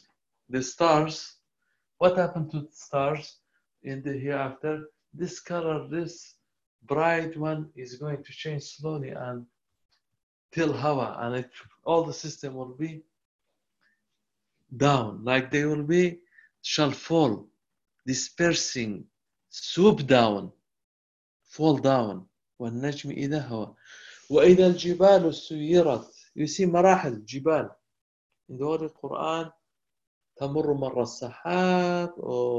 what happened to the stars in the hereafter? This color, this bright one is going to change slowly and till Hawa, and all the system will be down, like they will be, shall fall, dispersing, swoop down, fall down. والنجم إذا هوى. وإذا الجبال سيرت. You see مراحل جبال in the Holy Quran. تمر مر السحاب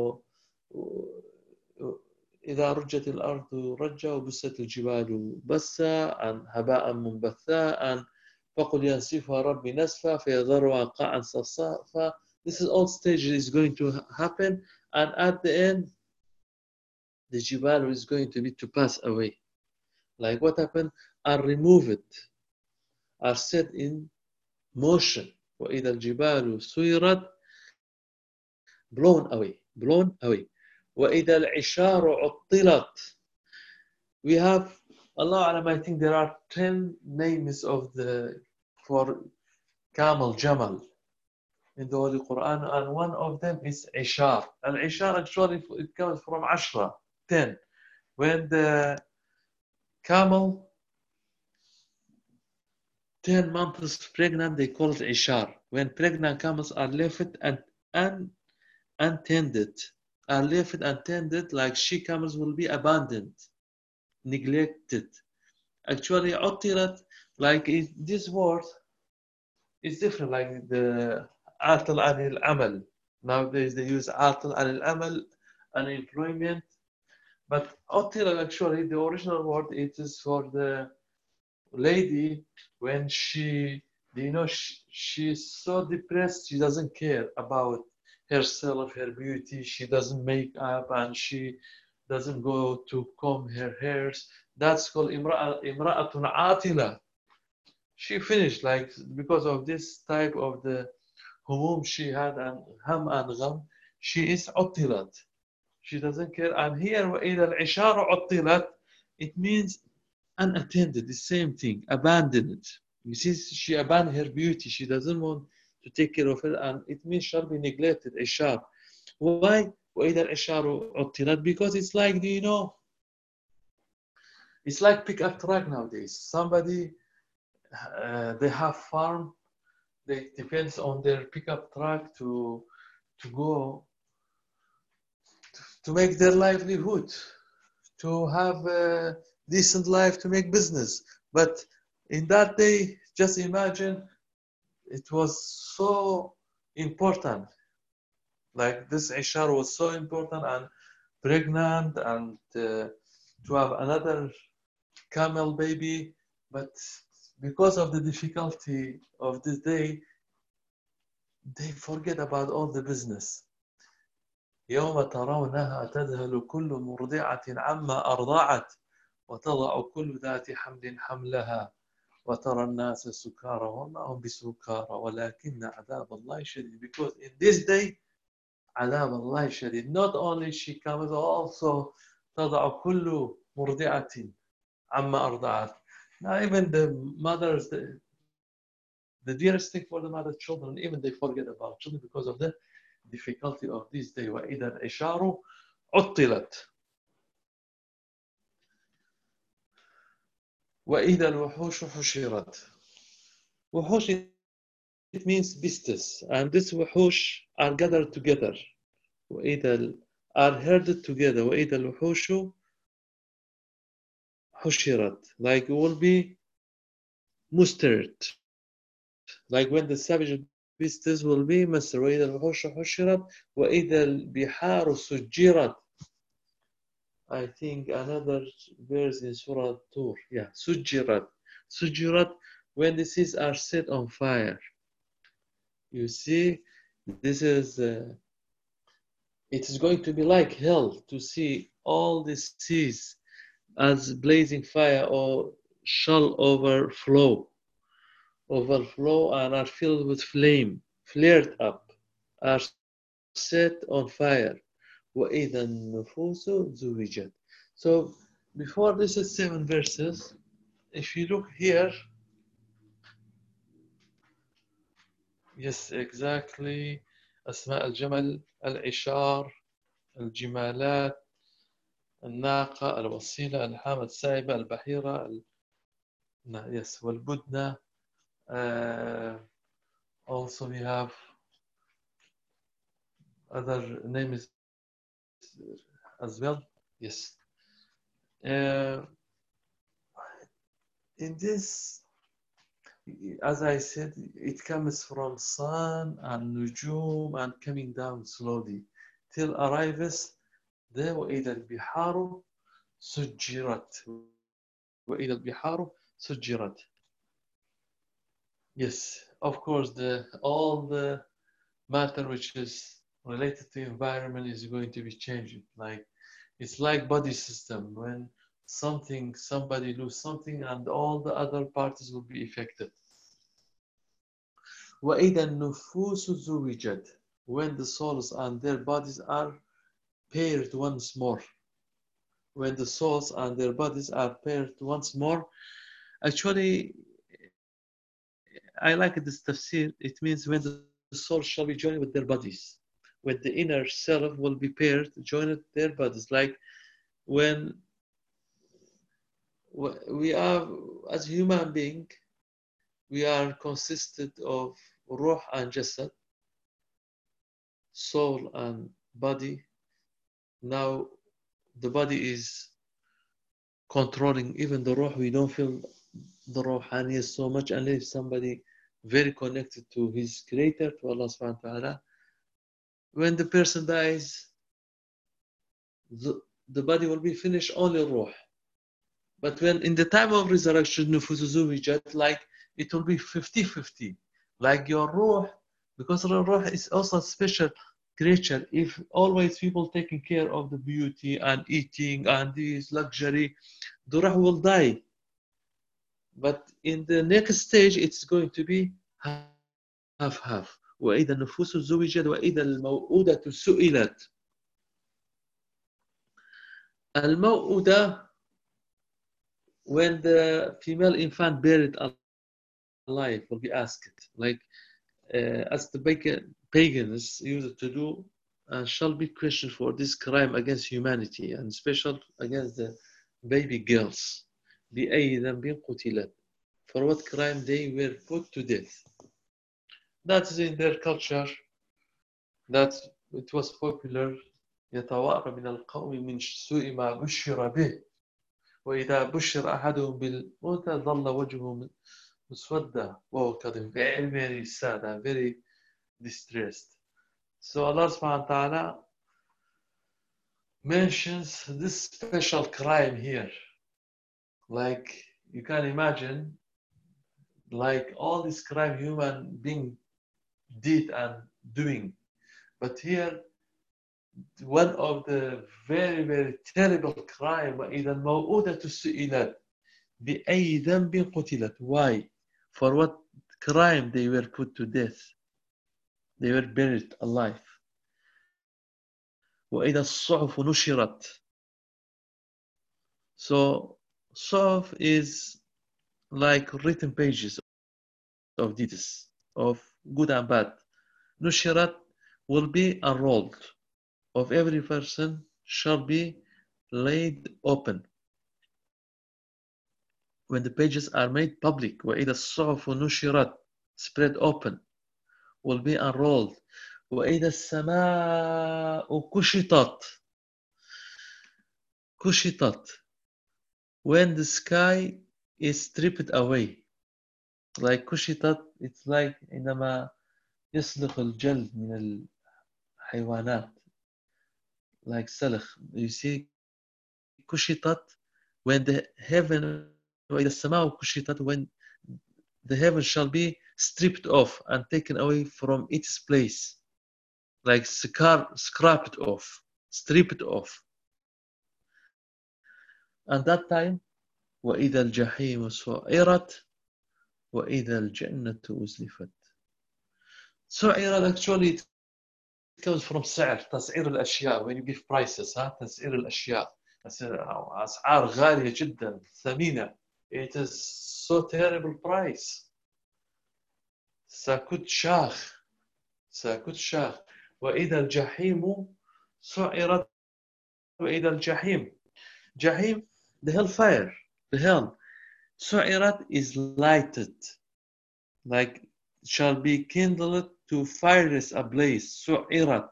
إذا رجت الأرض رجا وبست الجبال بسا عن هباء منبثاء فقل ينسفها ربي نسفا فيذرها قاعا صفصافا. This is all stages is going to happen, and at the end the jibal is going to pass away. Like what happened? Are removed, are set in motion. وإذا الجبال سيرت, blown away. وإذا العشار عطلت. We have, Allah Alam, I think there are 10 names for camel, Jamal in the Holy Quran, and one of them is Ishar. And Ishar actually it comes from Ashra, 10. When the camel 10 months pregnant, they call it Ishar. When pregnant camels are left and untended, like she camels will be abandoned, neglected. Actually, عطلت, like this word is different, like the عاطل عن العمل. Nowadays they use عاطل عن العمل, unemployment. But عطلت, actually, the original word, it is for the lady when she's so depressed, she doesn't care about herself, her beauty, she doesn't make up, and she doesn't go to comb her hairs. That's called imra'atun atila. She finished, like, because of this type of the humum she had, and ham and gham, she is utilat. She doesn't care. And here, وَإِذَا الْعِشَارُ عُطِّلَتْ, it means unattended, the same thing, abandoned. You see, she abandoned her beauty. She doesn't want to take care of it, and it means shall be neglected, ishar. Why? وَإِذَا الْعِشَارُ عُطِّلَتْ, because it's like, it's like pickup truck nowadays. Somebody, they have farm, they depends on their pickup truck to go to make their livelihood, to have a decent life, to make business. But in that day, just imagine, it was so important. Like this Ishar was so important, and pregnant, and to have another camel baby. But because of the difficulty of this day, they forget about all the business. يوم ترونها تذهل كل مرضعة عما أرضعت وتضع كل ذات حمل حملها وترى الناس سكارى وما هم بسكارى ولكن عذاب الله شديد. Because in this day, عذاب الله شديد. Not only she comes, also تضع كل مرضعة عما أرضعت. Now even the mothers, the dearest thing for the mother children, even they forget about children because of the difficulty of this day. وإذا العشار عطلت وإذا الوحوش حشرت. وحوش, it means beasts, and this وحوش are gathered together. وإذا are herded together. وإذا الوحوش حشرت, like will be mustered, like when the savage beasts will be mustered. وإذا الوحوش حشرت وإذا البحار سجرت. I think another verse in Surah Tur. Yeah, سجرت. سجرت, when the seas are set on fire. You see, this is it is going to be like hell to see all the seas as blazing fire or shall overflow and are filled with flame, flared up, are set on fire. وَإِذَا النُّفُوسُ زُوِّجَتْ. So before this is 7 verses. If you look here, yes, exactly. أسماء الجمل, العشار, الجمالات, الناقة, الوصيلة, الحامة, السائبة, البحيرة, yes, والبدنة. Also we have other names as well. Yes. In this, as I said, it comes from sun and nujum and coming down slowly till arrives the وإذا البحار سجرت. وإذا البحار سجرت. Yes, of course, all the matter which is related to environment is going to be changing. Like it's like body system, when somebody lose something and all the other parties will be affected. وَإِذَا النُّفُوسُ زُوِّجَتْ, when the souls and their bodies are paired once more. When the souls and their bodies are paired once more. Actually, I like this tafsir. It means when the souls shall be joined with their bodies. When the inner self will be paired, joined with their bodies. Like when we are, as human being, we are consisted of ruh and jasad, soul and body. Now the body is controlling even the ruh. We don't feel the ruhaniyah so much unless somebody very connected to his creator, to Allah subhanahu wa ta'ala. When the person dies, the body will be finished, only ruh. But when in the time of resurrection, like it will be 50-50. Like your ruh, because the ruh is also a special creature. If always people taking care of the beauty and eating and this luxury, the ruh will die. But in the next stage, it's going to be half-half. وَإِذَا النُّفُوسُ زُوِّجَتْ وَإِذَا الْمَوْءُودَةُ سُئِلَتْ. Al-Maw'udah, when the female infant buried alive, will be asked, like as the pagans used to do, and shall be questioned for this crime against humanity, and special against the baby girls. بأي ذنب قتلت, for what crime they were put to death. That's in their culture, that it was popular. يتوارى من القوم من سوء ما بشر به وإذا بشر أحدهم بالموت ظل وجهه مسودا وهو كظيم. Very, very sad and very distressed. So Allah subhanahu wa ta'ala mentions this special crime here. Like you can imagine, like all this crime human being did and doing. But here, one of the very, very terrible crime, وَإِذَا الْمَوْءُودَةُ سُئِلَتْ بِأَيِّ ذَنْبٍ قُتِلَتْ. Why? For what crime they were put to death? They were buried alive. وَإِذَا الصُّحُفُ نُشِرَتْ. So, صُحُف is like written pages of deeds of good and bad. نشرت will be unrolled of every person shall be laid open when the pages are made public. وإذا الصحف نشرت spread open will be unrolled. وإذا السماء كشطت when the sky is stripped away. Like كشطت, it's like عندما يسلخ الجلد من الحيوانات, like سلخ. You see كشطت when the heaven, وإذا السماء كشطت when the heaven shall be stripped off and taken away from its place, like scrapped off, stripped off. And that time, وإذا الجحيم سعرت وإذا الجنة أزلفت. سعرت actually it comes from سعر, تسعير الأشياء, when you give prices, تسعير الأشياء, أسعار غالية جدا, ثمينة. It is so terrible price. ساكت شاخ. وإذا الجحيم سعرت وإذا الجحيم. جحيم, the hellfire, the hell. سعرت is lighted, like shall be kindled to fires ablaze. سعرت.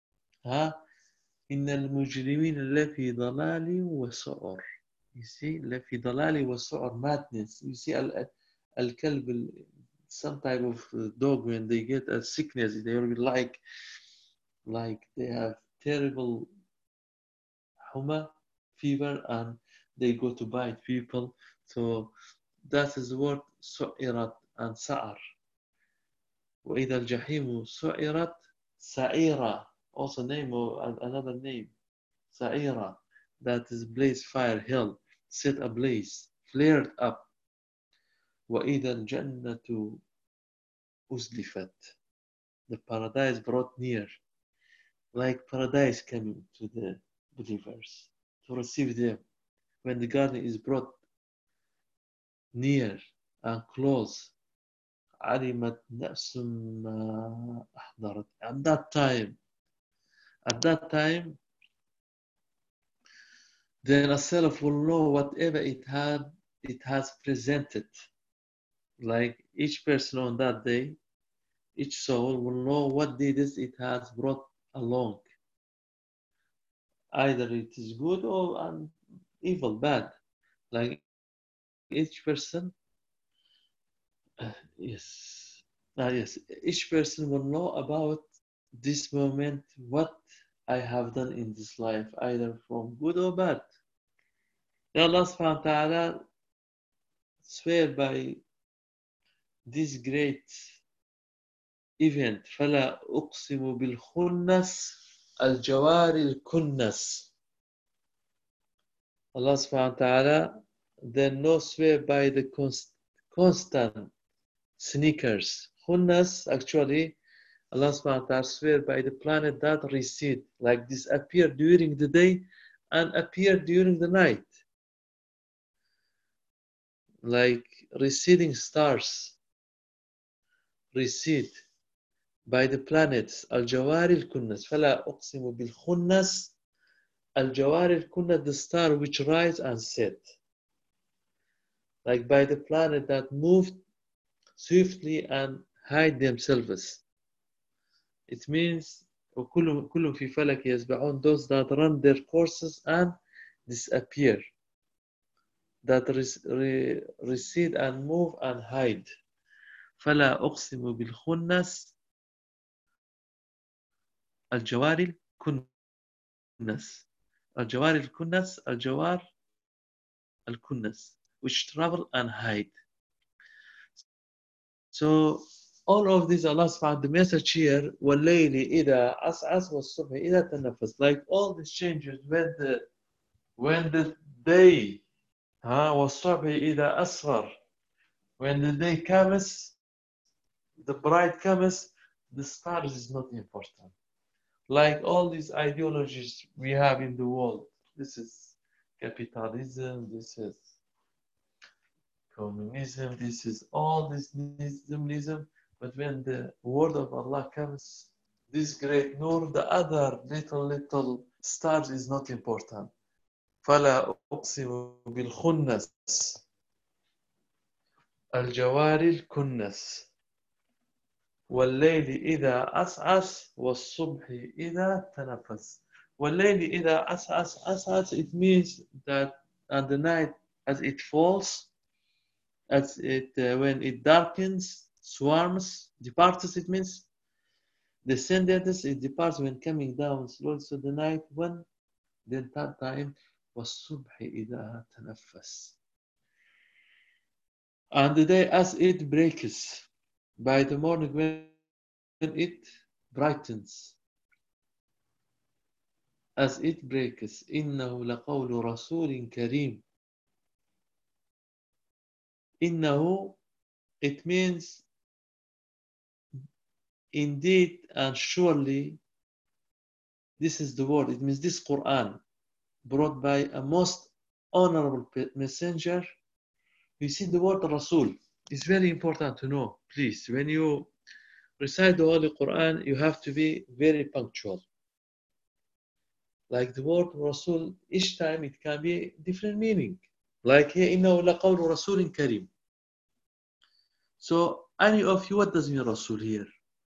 إن المجرمين لفي ضلال وسعر. You see, لفي ضلال وسعر, madness. You see, الكلب, some type of dog, when they get a sickness, they will be like they have terrible huma, fever, and they go to bite people. So that is the word سعرت and سعر. وإذا الجحيم سعرت سعيرة, also name or another name, سعيرة, that is blaze, fire, hell, set ablaze, flared up. وإذا الجنة أزلفت, the paradise brought near, like paradise coming to the believers to receive them. When the garden is brought near and close, علمت نفس ما أحضرت. At that time, then a self will know whatever it has presented. Like each person on that day, each soul will know what deeds it has brought along. Either it is good or evil, bad. Like each person, yes, each person will know about this moment, what I have done in this life, either from good or bad. Allah subhanahu wa ta'ala swear by this great event, فَلَا أُقْسِمُ بِالْخُنَّسِ الْجَوَارِ الْكُنَّسِ. Allah subhanahu wa ta'ala then no swear by the constant sneakers. Khunnas, actually, Allah subhanahu wa ta'ala swear by the planet that recede, like disappear during the day and appear during the night. Like receding stars recede by the planets. Al-Jawari al-Kunnas. فَلَا أُقْسِمُ بِالْخُنَّسِ Al-Jawari al-Kunnas, the star which rise and set. Like by the planet that moved swiftly and hide themselves. It means وَكُلُّ فِي فَلَكِ يَسْبَحُونَ, those that run their courses and disappear, that recede and move and hide. فَلَا أُقْسِمُ بِالْخُنَّسِ الْجَوَارِ الْكُنَّسِ. الْجَوَارِ الْكُنَّسِ, الْجَوَارِ الْكُنَّسِ, which travel and hide. So all of these, Allah subhanahu, the message here, وَاللَّيْلِ إِذَا عَسْعَسَ وَالصُّبْحِ إِذَا تَنَفَّسَ, like all these changes when the day, وَالصُّبْحِ إِذَا أَسْفَرَ, when the day comes, the bright comes, the stars is not important. Like all these ideologies we have in the world, this is capitalism, this is communism, this is all this Islamism, but when the word of Allah comes, this great nur, the other little stars is not important. فلا أقسم بالخنس الجوار الكنس والليل إذا عسعس والصبح إذا تنفس. والليل إذا عسعس, it means that on the night as it falls, as it when it darkens, swarms, departs, it means descendants, it departs when coming down slowly. So the night when, then that time والصبح إذا تنفس. And the day as it breaks, by the morning when it brightens, as it breaks. إنه لقول رسول كريم. إنه, it means indeed and surely. This is the word. It means this Quran brought by a most honorable messenger. You see the word Rasul. It's very important to know. Please, when you recite the Holy Quran, you have to be very punctual. Like the word Rasul, each time it can be different meaning. Like here, إنه لقول رسول كريم. So, any of you, what does mean Rasul here?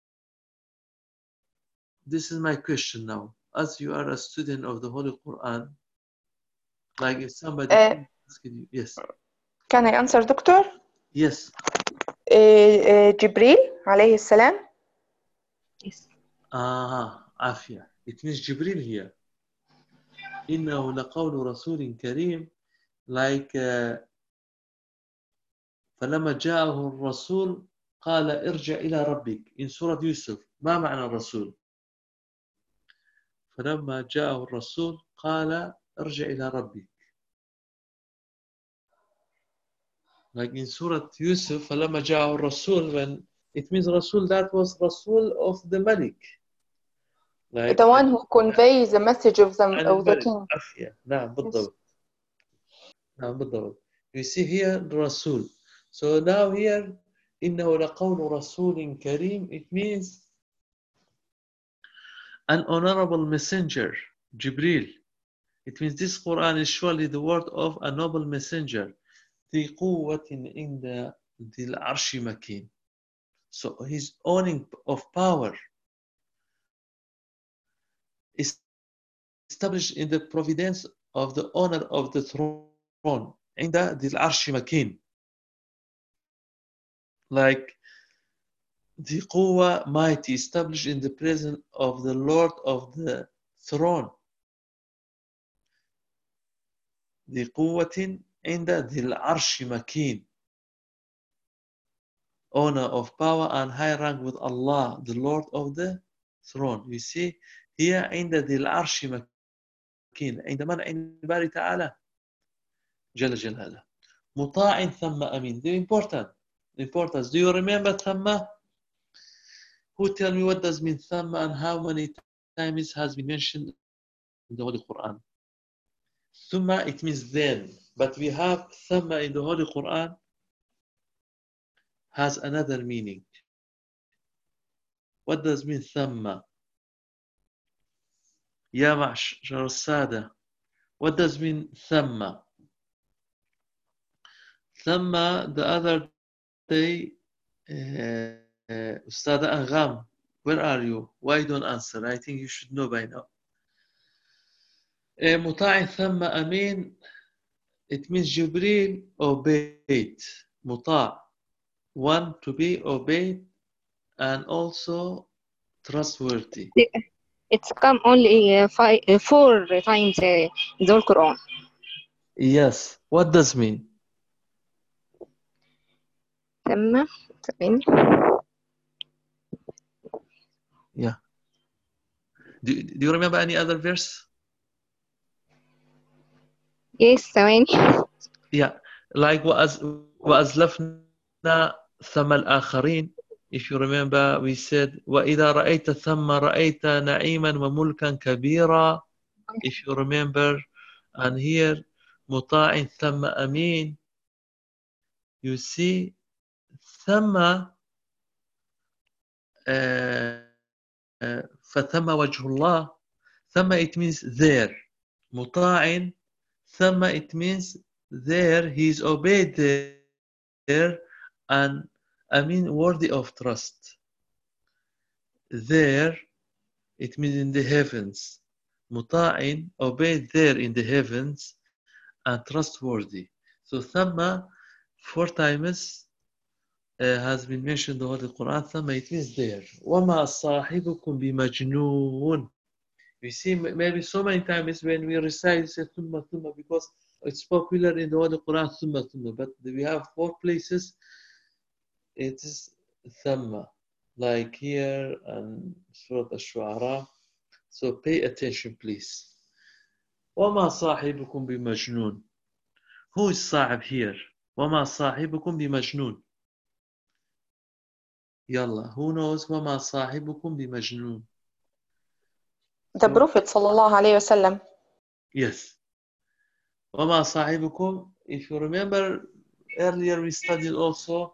This is my question now. As you are a student of the Holy Quran, like if somebody asks you, yes. Can I answer, Doctor? Yes. Jibril عليه السلام. Yes. عافية. It means Jibril here. إنه لقول رسول كريم, like فلما جاءه الرسول قال ارجع إلى ربك. In Surah Yusuf, ما معنى الرسول؟ فلما جاءه الرسول قال ارجع إلى ربك. Like in Surah Yusuf, فلما جاءه الرسول, when it means Rasul, that was Rasul of the Malik. Like The one who conveys the message of the king. عافية. نعم بالضبط. نعم بالضبط. You see here Rasul. So now here إنه لقول رسول كريم, it means an honorable messenger, Jibril. It means this Quran is surely the word of a noble messenger. ذي قوة عند ذي العرش مكين. So his owning of power is established in the providence of the owner of the throne. عند ذي العرش مكين. Like the قوة, mighty, established in the presence of the Lord of the throne. ذي قوة عند ذي العرش مكين. Owner of power and high rank with Allah, the Lord of the throne. You see here عند ذي العرش مكين. عند من؟ عند الباري تعالى جل جلاله. مطاع ثم أمين. The importance. Do you remember ثم? Who tell me what does mean ثم and how many times it has been mentioned in the Holy Quran? ثم, it means then. But we have ثم in the Holy Quran has another meaning. What does mean ثم? يا معشر السادة. What does mean ثم? ثم, the other day, Ustad Angham, where are you? Why don't answer? I think you should know by now. مطاع ثم أمين, it means Jibril obeyed. مطاع, one to be obeyed and also trustworthy. It's come only 4 times in the whole Quran. Yes. What does mean? ثم Yeah. Do you remember any other verse? Yes, ثواني. Yeah. Like وأزلفنا ثم الآخرين. If you remember, we said وإذا رأيت ثم رأيت نعيما وملكا كبيرا. If you remember, and here مطاع ثم أمين. you see ثم فثم وجه الله. ثم it means there. مطاع ثم it means there he is obeyed there and I mean worthy of trust. There it means in the heavens. مطاع obeyed there in the heavens and trustworthy. So ثم 4 times has been mentioned in the Quran. ثم it means there. وما صاحبكم بمجنون. You see, maybe so many times when we recite, say ثم because it's popular in the Holy Quran ثم, but we have 4 places. It is ثم, like here and Surah Ash-Shu'ara. So pay attention, please. وما صاحبكم بمجنون. Who is صاحب here? وما صاحبكم بمجنون. يلا, who knows وما صاحبكم بمجنون? The Prophet sallallahu alayhi wasallam. Yes. وما صاحبكم, if you remember earlier we studied also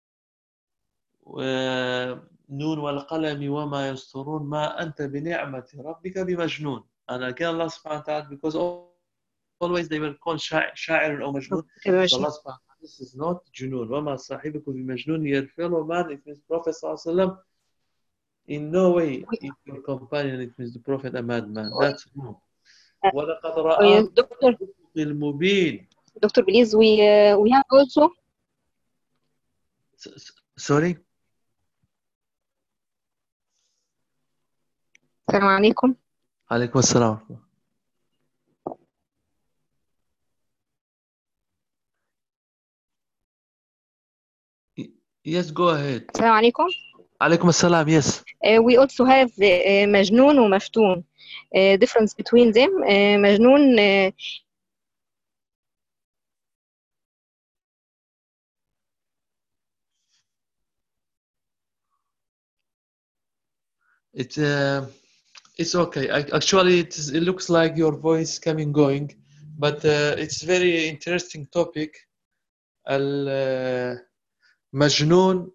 نون والقلم وما يسطرون ما أنت بنعمة ربك بمجنون. And again Allah subhanahu wa ta'ala, because always they were called شاعر أو مجنون. So Allah subhanahu wa ta'ala, this is not جنون. وما صاحبكم بمجنون, your fellow man, it means Prophet sallallahu alayhi wa sallam. In no way if your companion, it means the Prophet, a madman. That's wrong. ولقد رآه Doctor, المبين. Doctor, please, we have also. Sorry. السلام عليكم. عليكم السلام. Yes, go ahead. السلام عليكم. عليكم السلام. Yes. We also have مجنون ومفتون. Difference between them. مجنون It's okay. Actually, it looks like your voice coming going, but it's very interesting topic. المجنون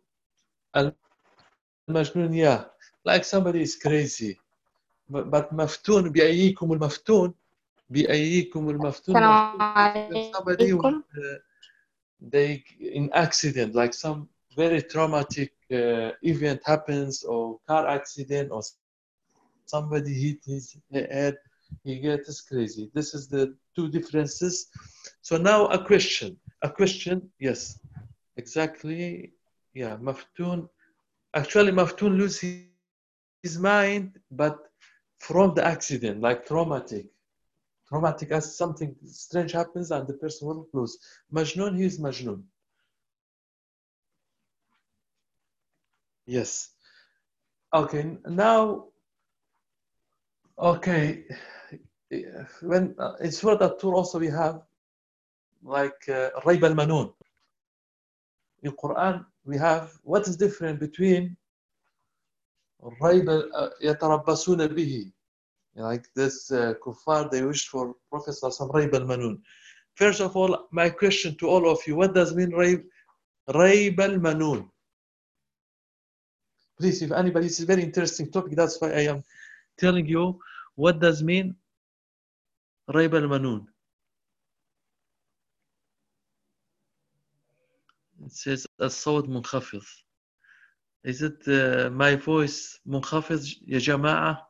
yeah, like somebody is crazy. But مفتون بأيكم المفتون بأيكم المفتون. Somebody they in accident, like some very traumatic event happens, or car accident, or somebody hit his head, he gets crazy. This is the 2 differences. So now a question, yes, exactly, yeah. Maftun, actually Maftun loses his mind, but from the accident, like traumatic as something strange happens and the person will lose. Majnun, he is Majnun. Yes. Okay, now, okay, when in Surah At-Tur also we have like Rayb al-Manun. In Quran we have, what is different between Rayb يتربصون به, like this kuffar, they wish for Prophet sallallahu Rayb al-Manun. First of all, my question to all of you, what does mean Rayb al-Manun? Please, if anybody, it's a very interesting topic, that's why I am telling you what does mean Rayb al-Manun. It says الصوت منخفض. Is it my voice منخفض يا جماعة?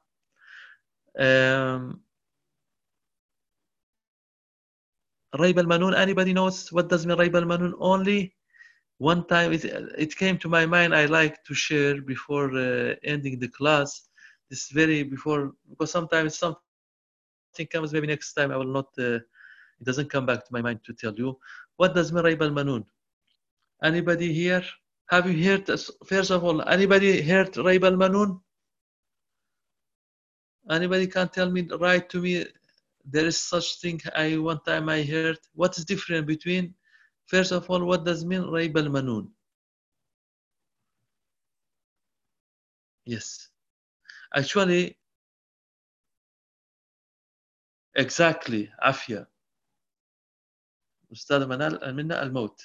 Rayb al-Manun, anybody knows what does mean Rayb al-Manun? Only one time it came to my mind, I like to share before ending the class. This very before, because sometimes something comes, maybe next time I will not, it doesn't come back to my mind to tell you. What does mean Rayb al-Manun? Anybody here? Have you heard, first of all, anybody heard Rayb al-Manun? Anybody can tell me, write to me, there is such thing one time I heard. What is different between, first of all, what does mean Rayb al-Manun? Yes. Actually, exactly, عافية. أستاذ منال منا الموت.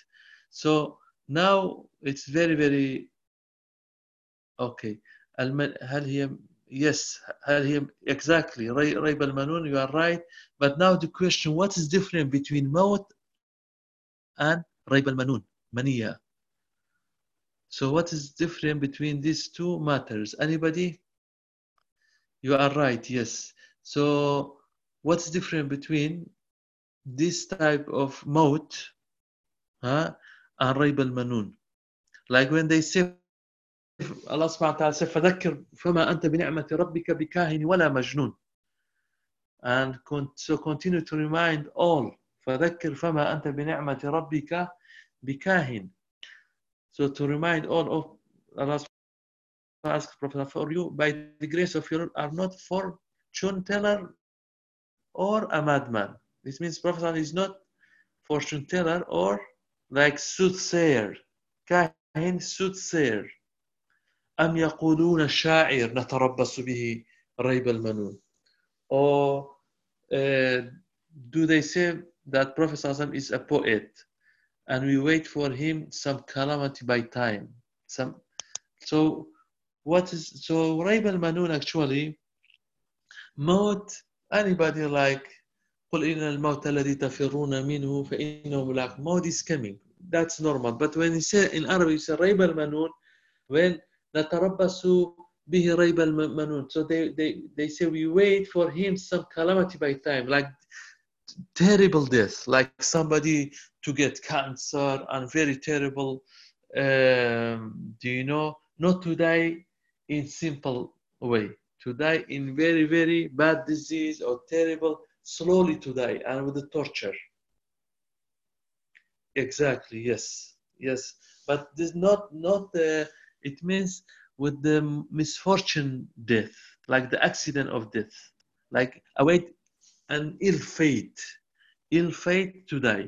So now it's very, very okay. هل هي yes هل هي exactly ريب المنون, you are right. But now the question, what is different between موت and ريب المنون, منية? So what is different between these two matters? Anybody? You are right, yes. So what's different between this type of موت and ريب المنون? Like when they say Allah subhanahu wa ta'ala said فذكر فما أنت بنعمة ربك بكاهن ولا مجنون, and so continue to remind all فذكر فما أنت بنعمة ربك بكاهن. So to remind all of Allah ask Prophet, for you by the grace of your Lord are not fortune teller or a madman. This means Prophet is not fortune teller or like soothsayer, كاهن soothsayer. أم يقولون شاعر نتربص به ريب المنون, or do they say that Prophet ﷺ is a poet and we wait for him some calamity by time? So what is, so ريب المنون actually موت, anybody like قل إن الموت الذي تفرون منه فإنه ملاقيكم, موت is coming, that's normal. But when you say in Arabic you say ريب المنون, when نتربص به ريب المنون, so they say we wait for him some calamity by time, like terrible death, like somebody to get cancer and very terrible, do you know, not to die in simple way, to die in very, very bad disease or terrible, slowly to die and with the torture. Exactly, yes, yes. But this not it means with the misfortune death, like the accident of death, like await an ill fate to die.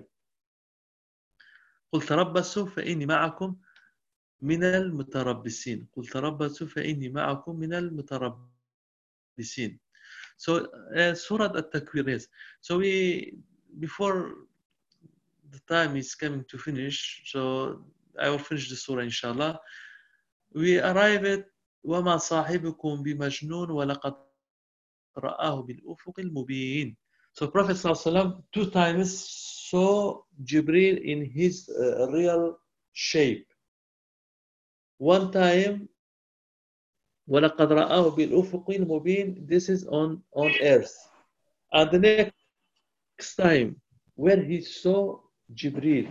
قل تربصوا فإني معكم من المتربصين. قل تربصوا فإني معكم من المتربصين. So Surah At-Takwir, yes. So we, before the time is coming to finish, so I will finish the surah inshallah. We arrive at وَمَا صَاحِبُكُمْ بِمَجْنُونَ وَلَقَدْ رَآهُ بِالْأُفُقِ الْمُبِينِ. So Prophet ﷺ 2 times saw Jibreel in his real shape. One time, وَلَقَدْ رَآهُ بِالْأُفُقِ الْمُبِينِ, this is on earth. And the next time, where he saw Jibreel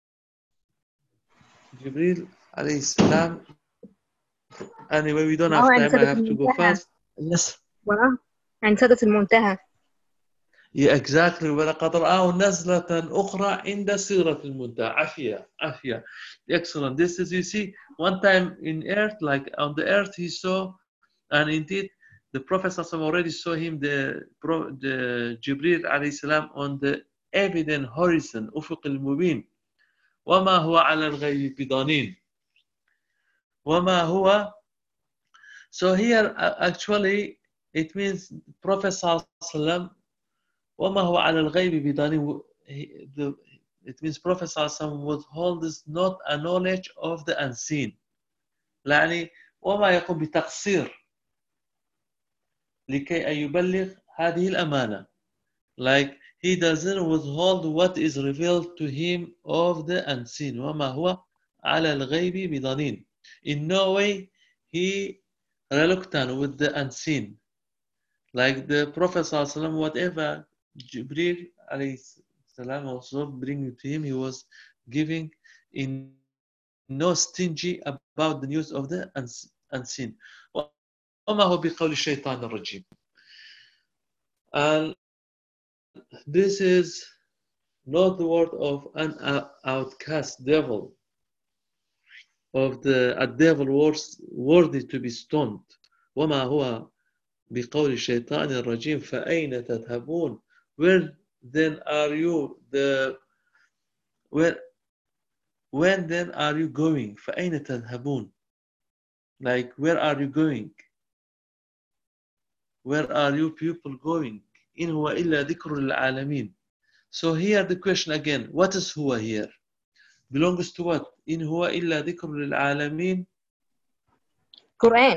alayhi salam. Anyway, we don't have time, I have to go fast. Yes. عند سدرة المنتهى. Yeah, exactly. وَلَقَدْ رَآهُ نَزْلَةً أُخْرَى عِنْدَ سِدْرَةِ الْمُنْتَهَى. عافية. Excellent. This is, you see, one time in earth, like on the earth he saw, and indeed the Prophet already saw him, the Jibreel alayhi salam, on the evident horizon, أُفُقِ الْمُبِينِ. وَمَا هُوَ عَلَى الْغَيْبِ بِضَنِينٍ. وَمَا هُوَ. So here actually it means Prophet sallallahu alaihi wasallam, وَمَا هُوَ عَلَى الْغَيْبِ بِضَنِينٍ, it means Prophet sallallahu alaihi wasallam withholds not a knowledge of the unseen. يعني وما يقوم بتقصير لكي أن يبلغ هذه الأمانة. Like he doesn't withhold what is revealed to him of the unseen. وما هو على الغيب بضنين. In no way he reluctant with the unseen. Like the Prophet ﷺ, whatever Jibreel alayhi salam also bringing to him, he was giving in no stingy about the news of the unseen. وما هو بقول الشيطان الرجيم. And this is not the word of an outcast devil, of a devil worthy to be stoned. وما هو بقول الشيطان الرجيم فأين تذهبون. Where then are you? When then are you going? فأين تذهبون. Like where are you going? Where are you people going? إن هو إلا ذكر للعالمين. So here the question again, what is huwa here? belongs to what? إن هو إلا ذكر للعالمين. Quran.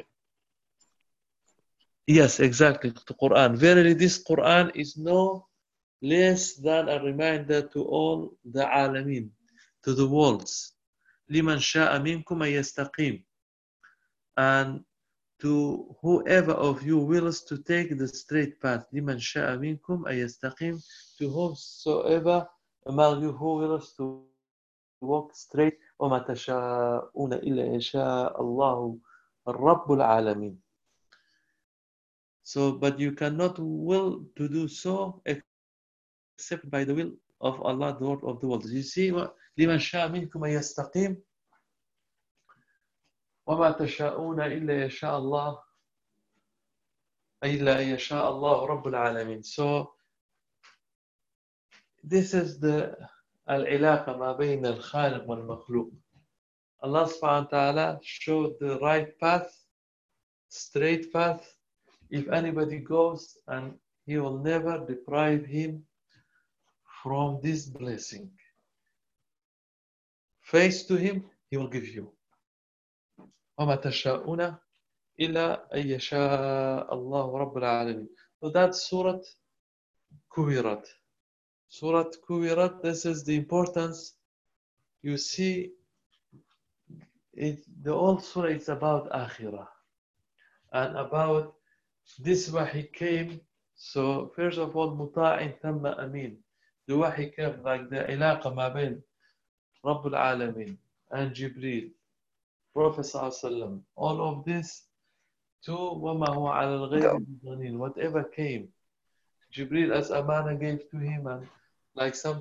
Yes, exactly. The Quran. Verily, this Quran is no less than a reminder to all the alamin, to the worlds. لمن شاء منكم أن يستقيم. And to whoever of you wills to take the straight path. لمن شاء منكم أن يستقيم. To whomsoever among you who wills to walk straight. وما تشاءون إلا يشاء الله رب العالمين. So, but you cannot will to do so except by the will of Allah, the Lord of the world. You see, لمن شاء منكم أن يستقيم وما تشاءون إلا يشاء الله إلا أن يشاء الله رب العالمين. So, this is the العلاقة ما بين الخالق والمخلوق. Allah subhanahu wa ta'ala showed the right path, straight path. If anybody goes, and he will never deprive him from this blessing. Face to him, he will give you. وَمَا تَشَاءُونَ إِلَّا أَن يَشَاءَ اللَّهُ رَبُّ الْعَالَمِينَ. So that's Surah Kuwirat. Surah Kuwirat, this is the importance. You see, the whole surah is about Akhirah. And about this wahi came. So first of all, مطاع ثم أمين. The wahi came like the علاقة ما بين رب العالمين and Jibreel, Prophet صلى الله عليه وسلم. All of this to وما هو على الغيب بضنين. Whatever came, Jibreel as Amana gave to him, and like some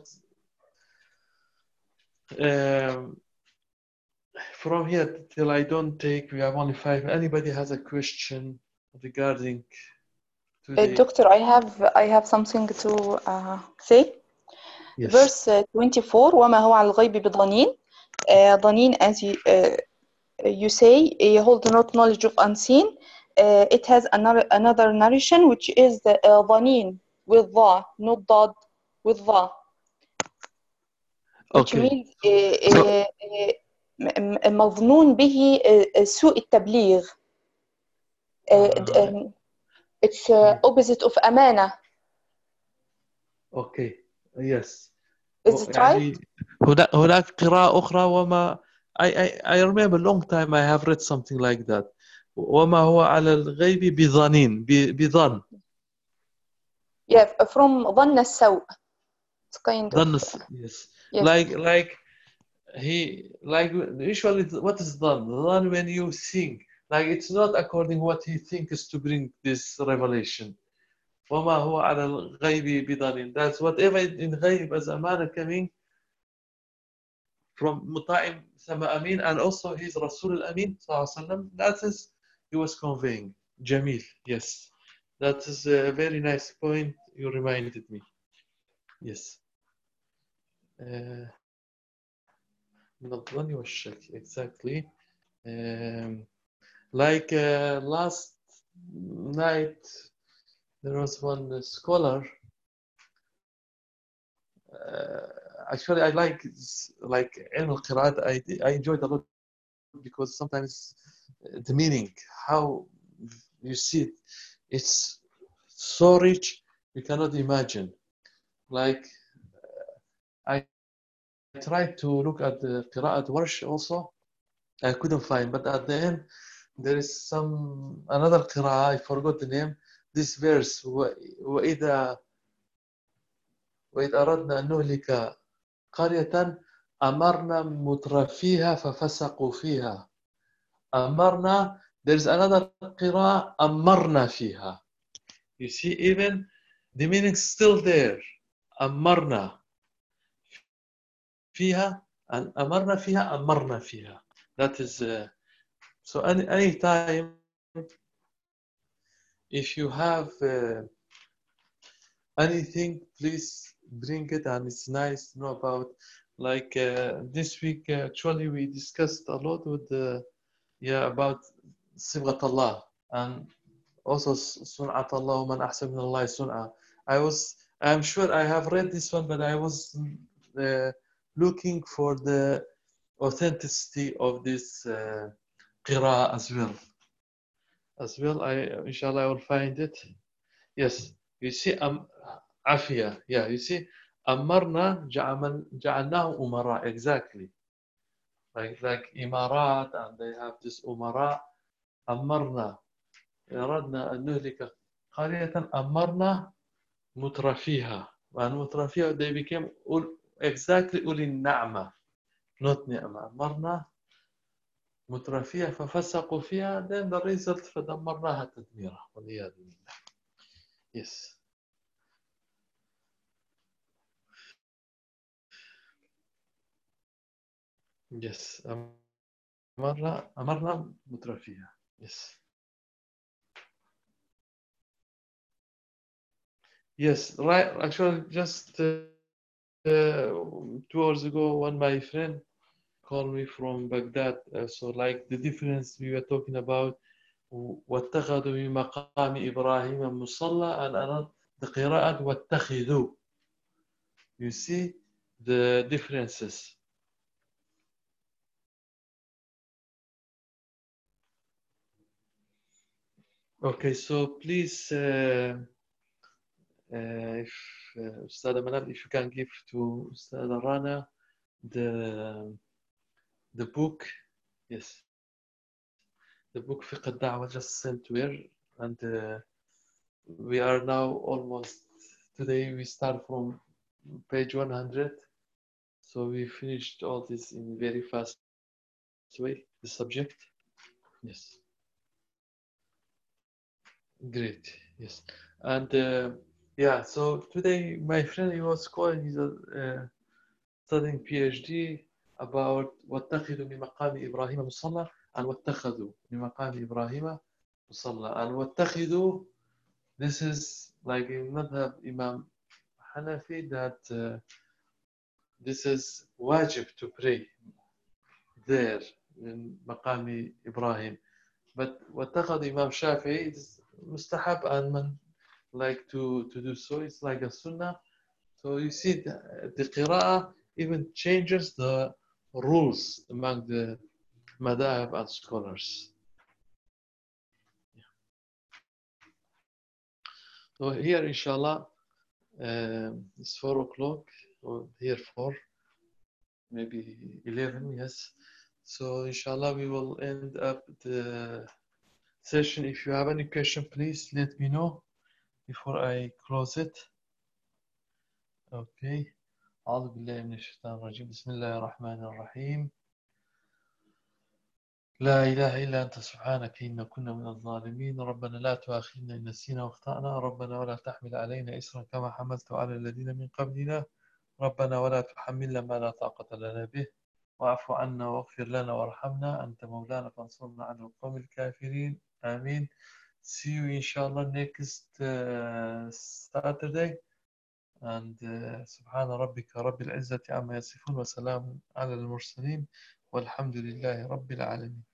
from here till I don't take, we have only 5. Anybody has a question regarding today? Doctor, I have something to say. Yes. Verse 24 وما هو على الغيب بضنين. ضنين, as you say, hold not knowledge of unseen. It has another narration which is the ضنين with the, not dad, with the, which Okay. means مظنون به سوء التبليغ. It's opposite of أمانة. Okay. Yes. Is it right? هناك قراءة أخرى وما I remember a long time I have read something like that. وما هو على الغيب بظنين بظن. Yeah, from ظن السوء. It's kind ظن of yes. yes. Like usually what is ظن? ظن when you think. Like it's not according what he thinks to bring this revelation. وما هو على الغيب بضنين. That's whatever in غيب as Amana coming from مطاع ثم أمين, and also his Rasul al-Amin صلى الله عليه وسلم. That is he was conveying. Jamil, yes. That is a very nice point you reminded me. Yes. من الظن والشك, exactly. Like last night there was one scholar. Actually, I like ilm al-qira'at. I enjoyed a lot because sometimes the meaning, how you see it, it's so rich you cannot imagine. Like I tried to look at the qira'at warsh also. I couldn't find, but at the end there is another qira'ah. I forgot the name. This verse, وإذا أردنا أن نهلك قرية أمرنا مترفيها ففسقوا فيها. أمرنا, there's another قراءة أمرنا فيها. You see, even the meaning still there. أمرنا فيها and أمرنا فيها أمرنا فيها. That is so any time if you have anything, please bring it, and it's nice to know about. Like this week, actually, we discussed a lot with about Sibghat Allah and also Sun'at Allah wa man ahsan min Allah sun'a. I'm sure I have read this one, but I was looking for the authenticity of this qira'ah as well. Inshallah, I will find it. Yes, you see, Afia. Yeah, you see, أمرنا جعلناه أمراء. Exactly. Like Imarat, and they have this Umara. أمرنا أردنا أن نهلك قرية أمرنا مترفيها. And مترفيها, they became exactly أولي النعمة, not نعمة. أمرنا مترفيها ففسقوا فيها, then the result فدمرناها تدميرا والعياذ بالله. Yes. Yes. أمرنا مترفيها. Yes. Yes, right. Actually, just 2 hours ago, one my friend called me from Baghdad. So, like the difference we were talking about, واتخذوا من مقام إبراهيم مصلى, and another the قراءة واتخذوا. You see the differences. Okay, so please, if Ustad Manal, if you can give to Ustad Rana the book, yes, the book Fiqh al-Da'wah just sent to her, and we are now almost, today we start from page 100, so we finished all this in very fast way, the subject. Yes. Great. Yes. And yeah, so today my friend, he was calling, he's studying PhD about واتخذوا من مقام إبراهيم مصلى and واتخذوا من مقام إبراهيم مصلى. And واتخذوا, this is like in madhab Imam Hanafi, that this is wajib to pray there in maqami Ibrahim. But واتخذ Imam Shafi'i is mustahab, and man like to do so. It's like a sunnah. So you see the qira'ah even changes the rules among the madhab and scholars. So here, inshallah, it's 4 o'clock, or here 4, maybe 11, yes. So inshallah, we will end up the session. If you have any question, please let me know before I close it. Okay. أعوذ بالله من الشيطان الرجيم. بسم الله الرحمن الرحيم. لا إله إلا أنت سبحانك إنا كنا من الظالمين. ربنا لا تؤاخذنا إن نسينا واخطأنا. ربنا ولا تحمل علينا إصرا كما حملت على الذين من قبلنا. ربنا ولا تحملنا ما لا طاقة لنا به. واعف عنا واغفر لنا وارحمنا أنت مولانا فانصرنا على القوم الكافرين. آمين. See you inshallah next Saturday. And سبحان ربك رب العزة عما يصفون وسلام على المرسلين والحمد لله رب العالمين.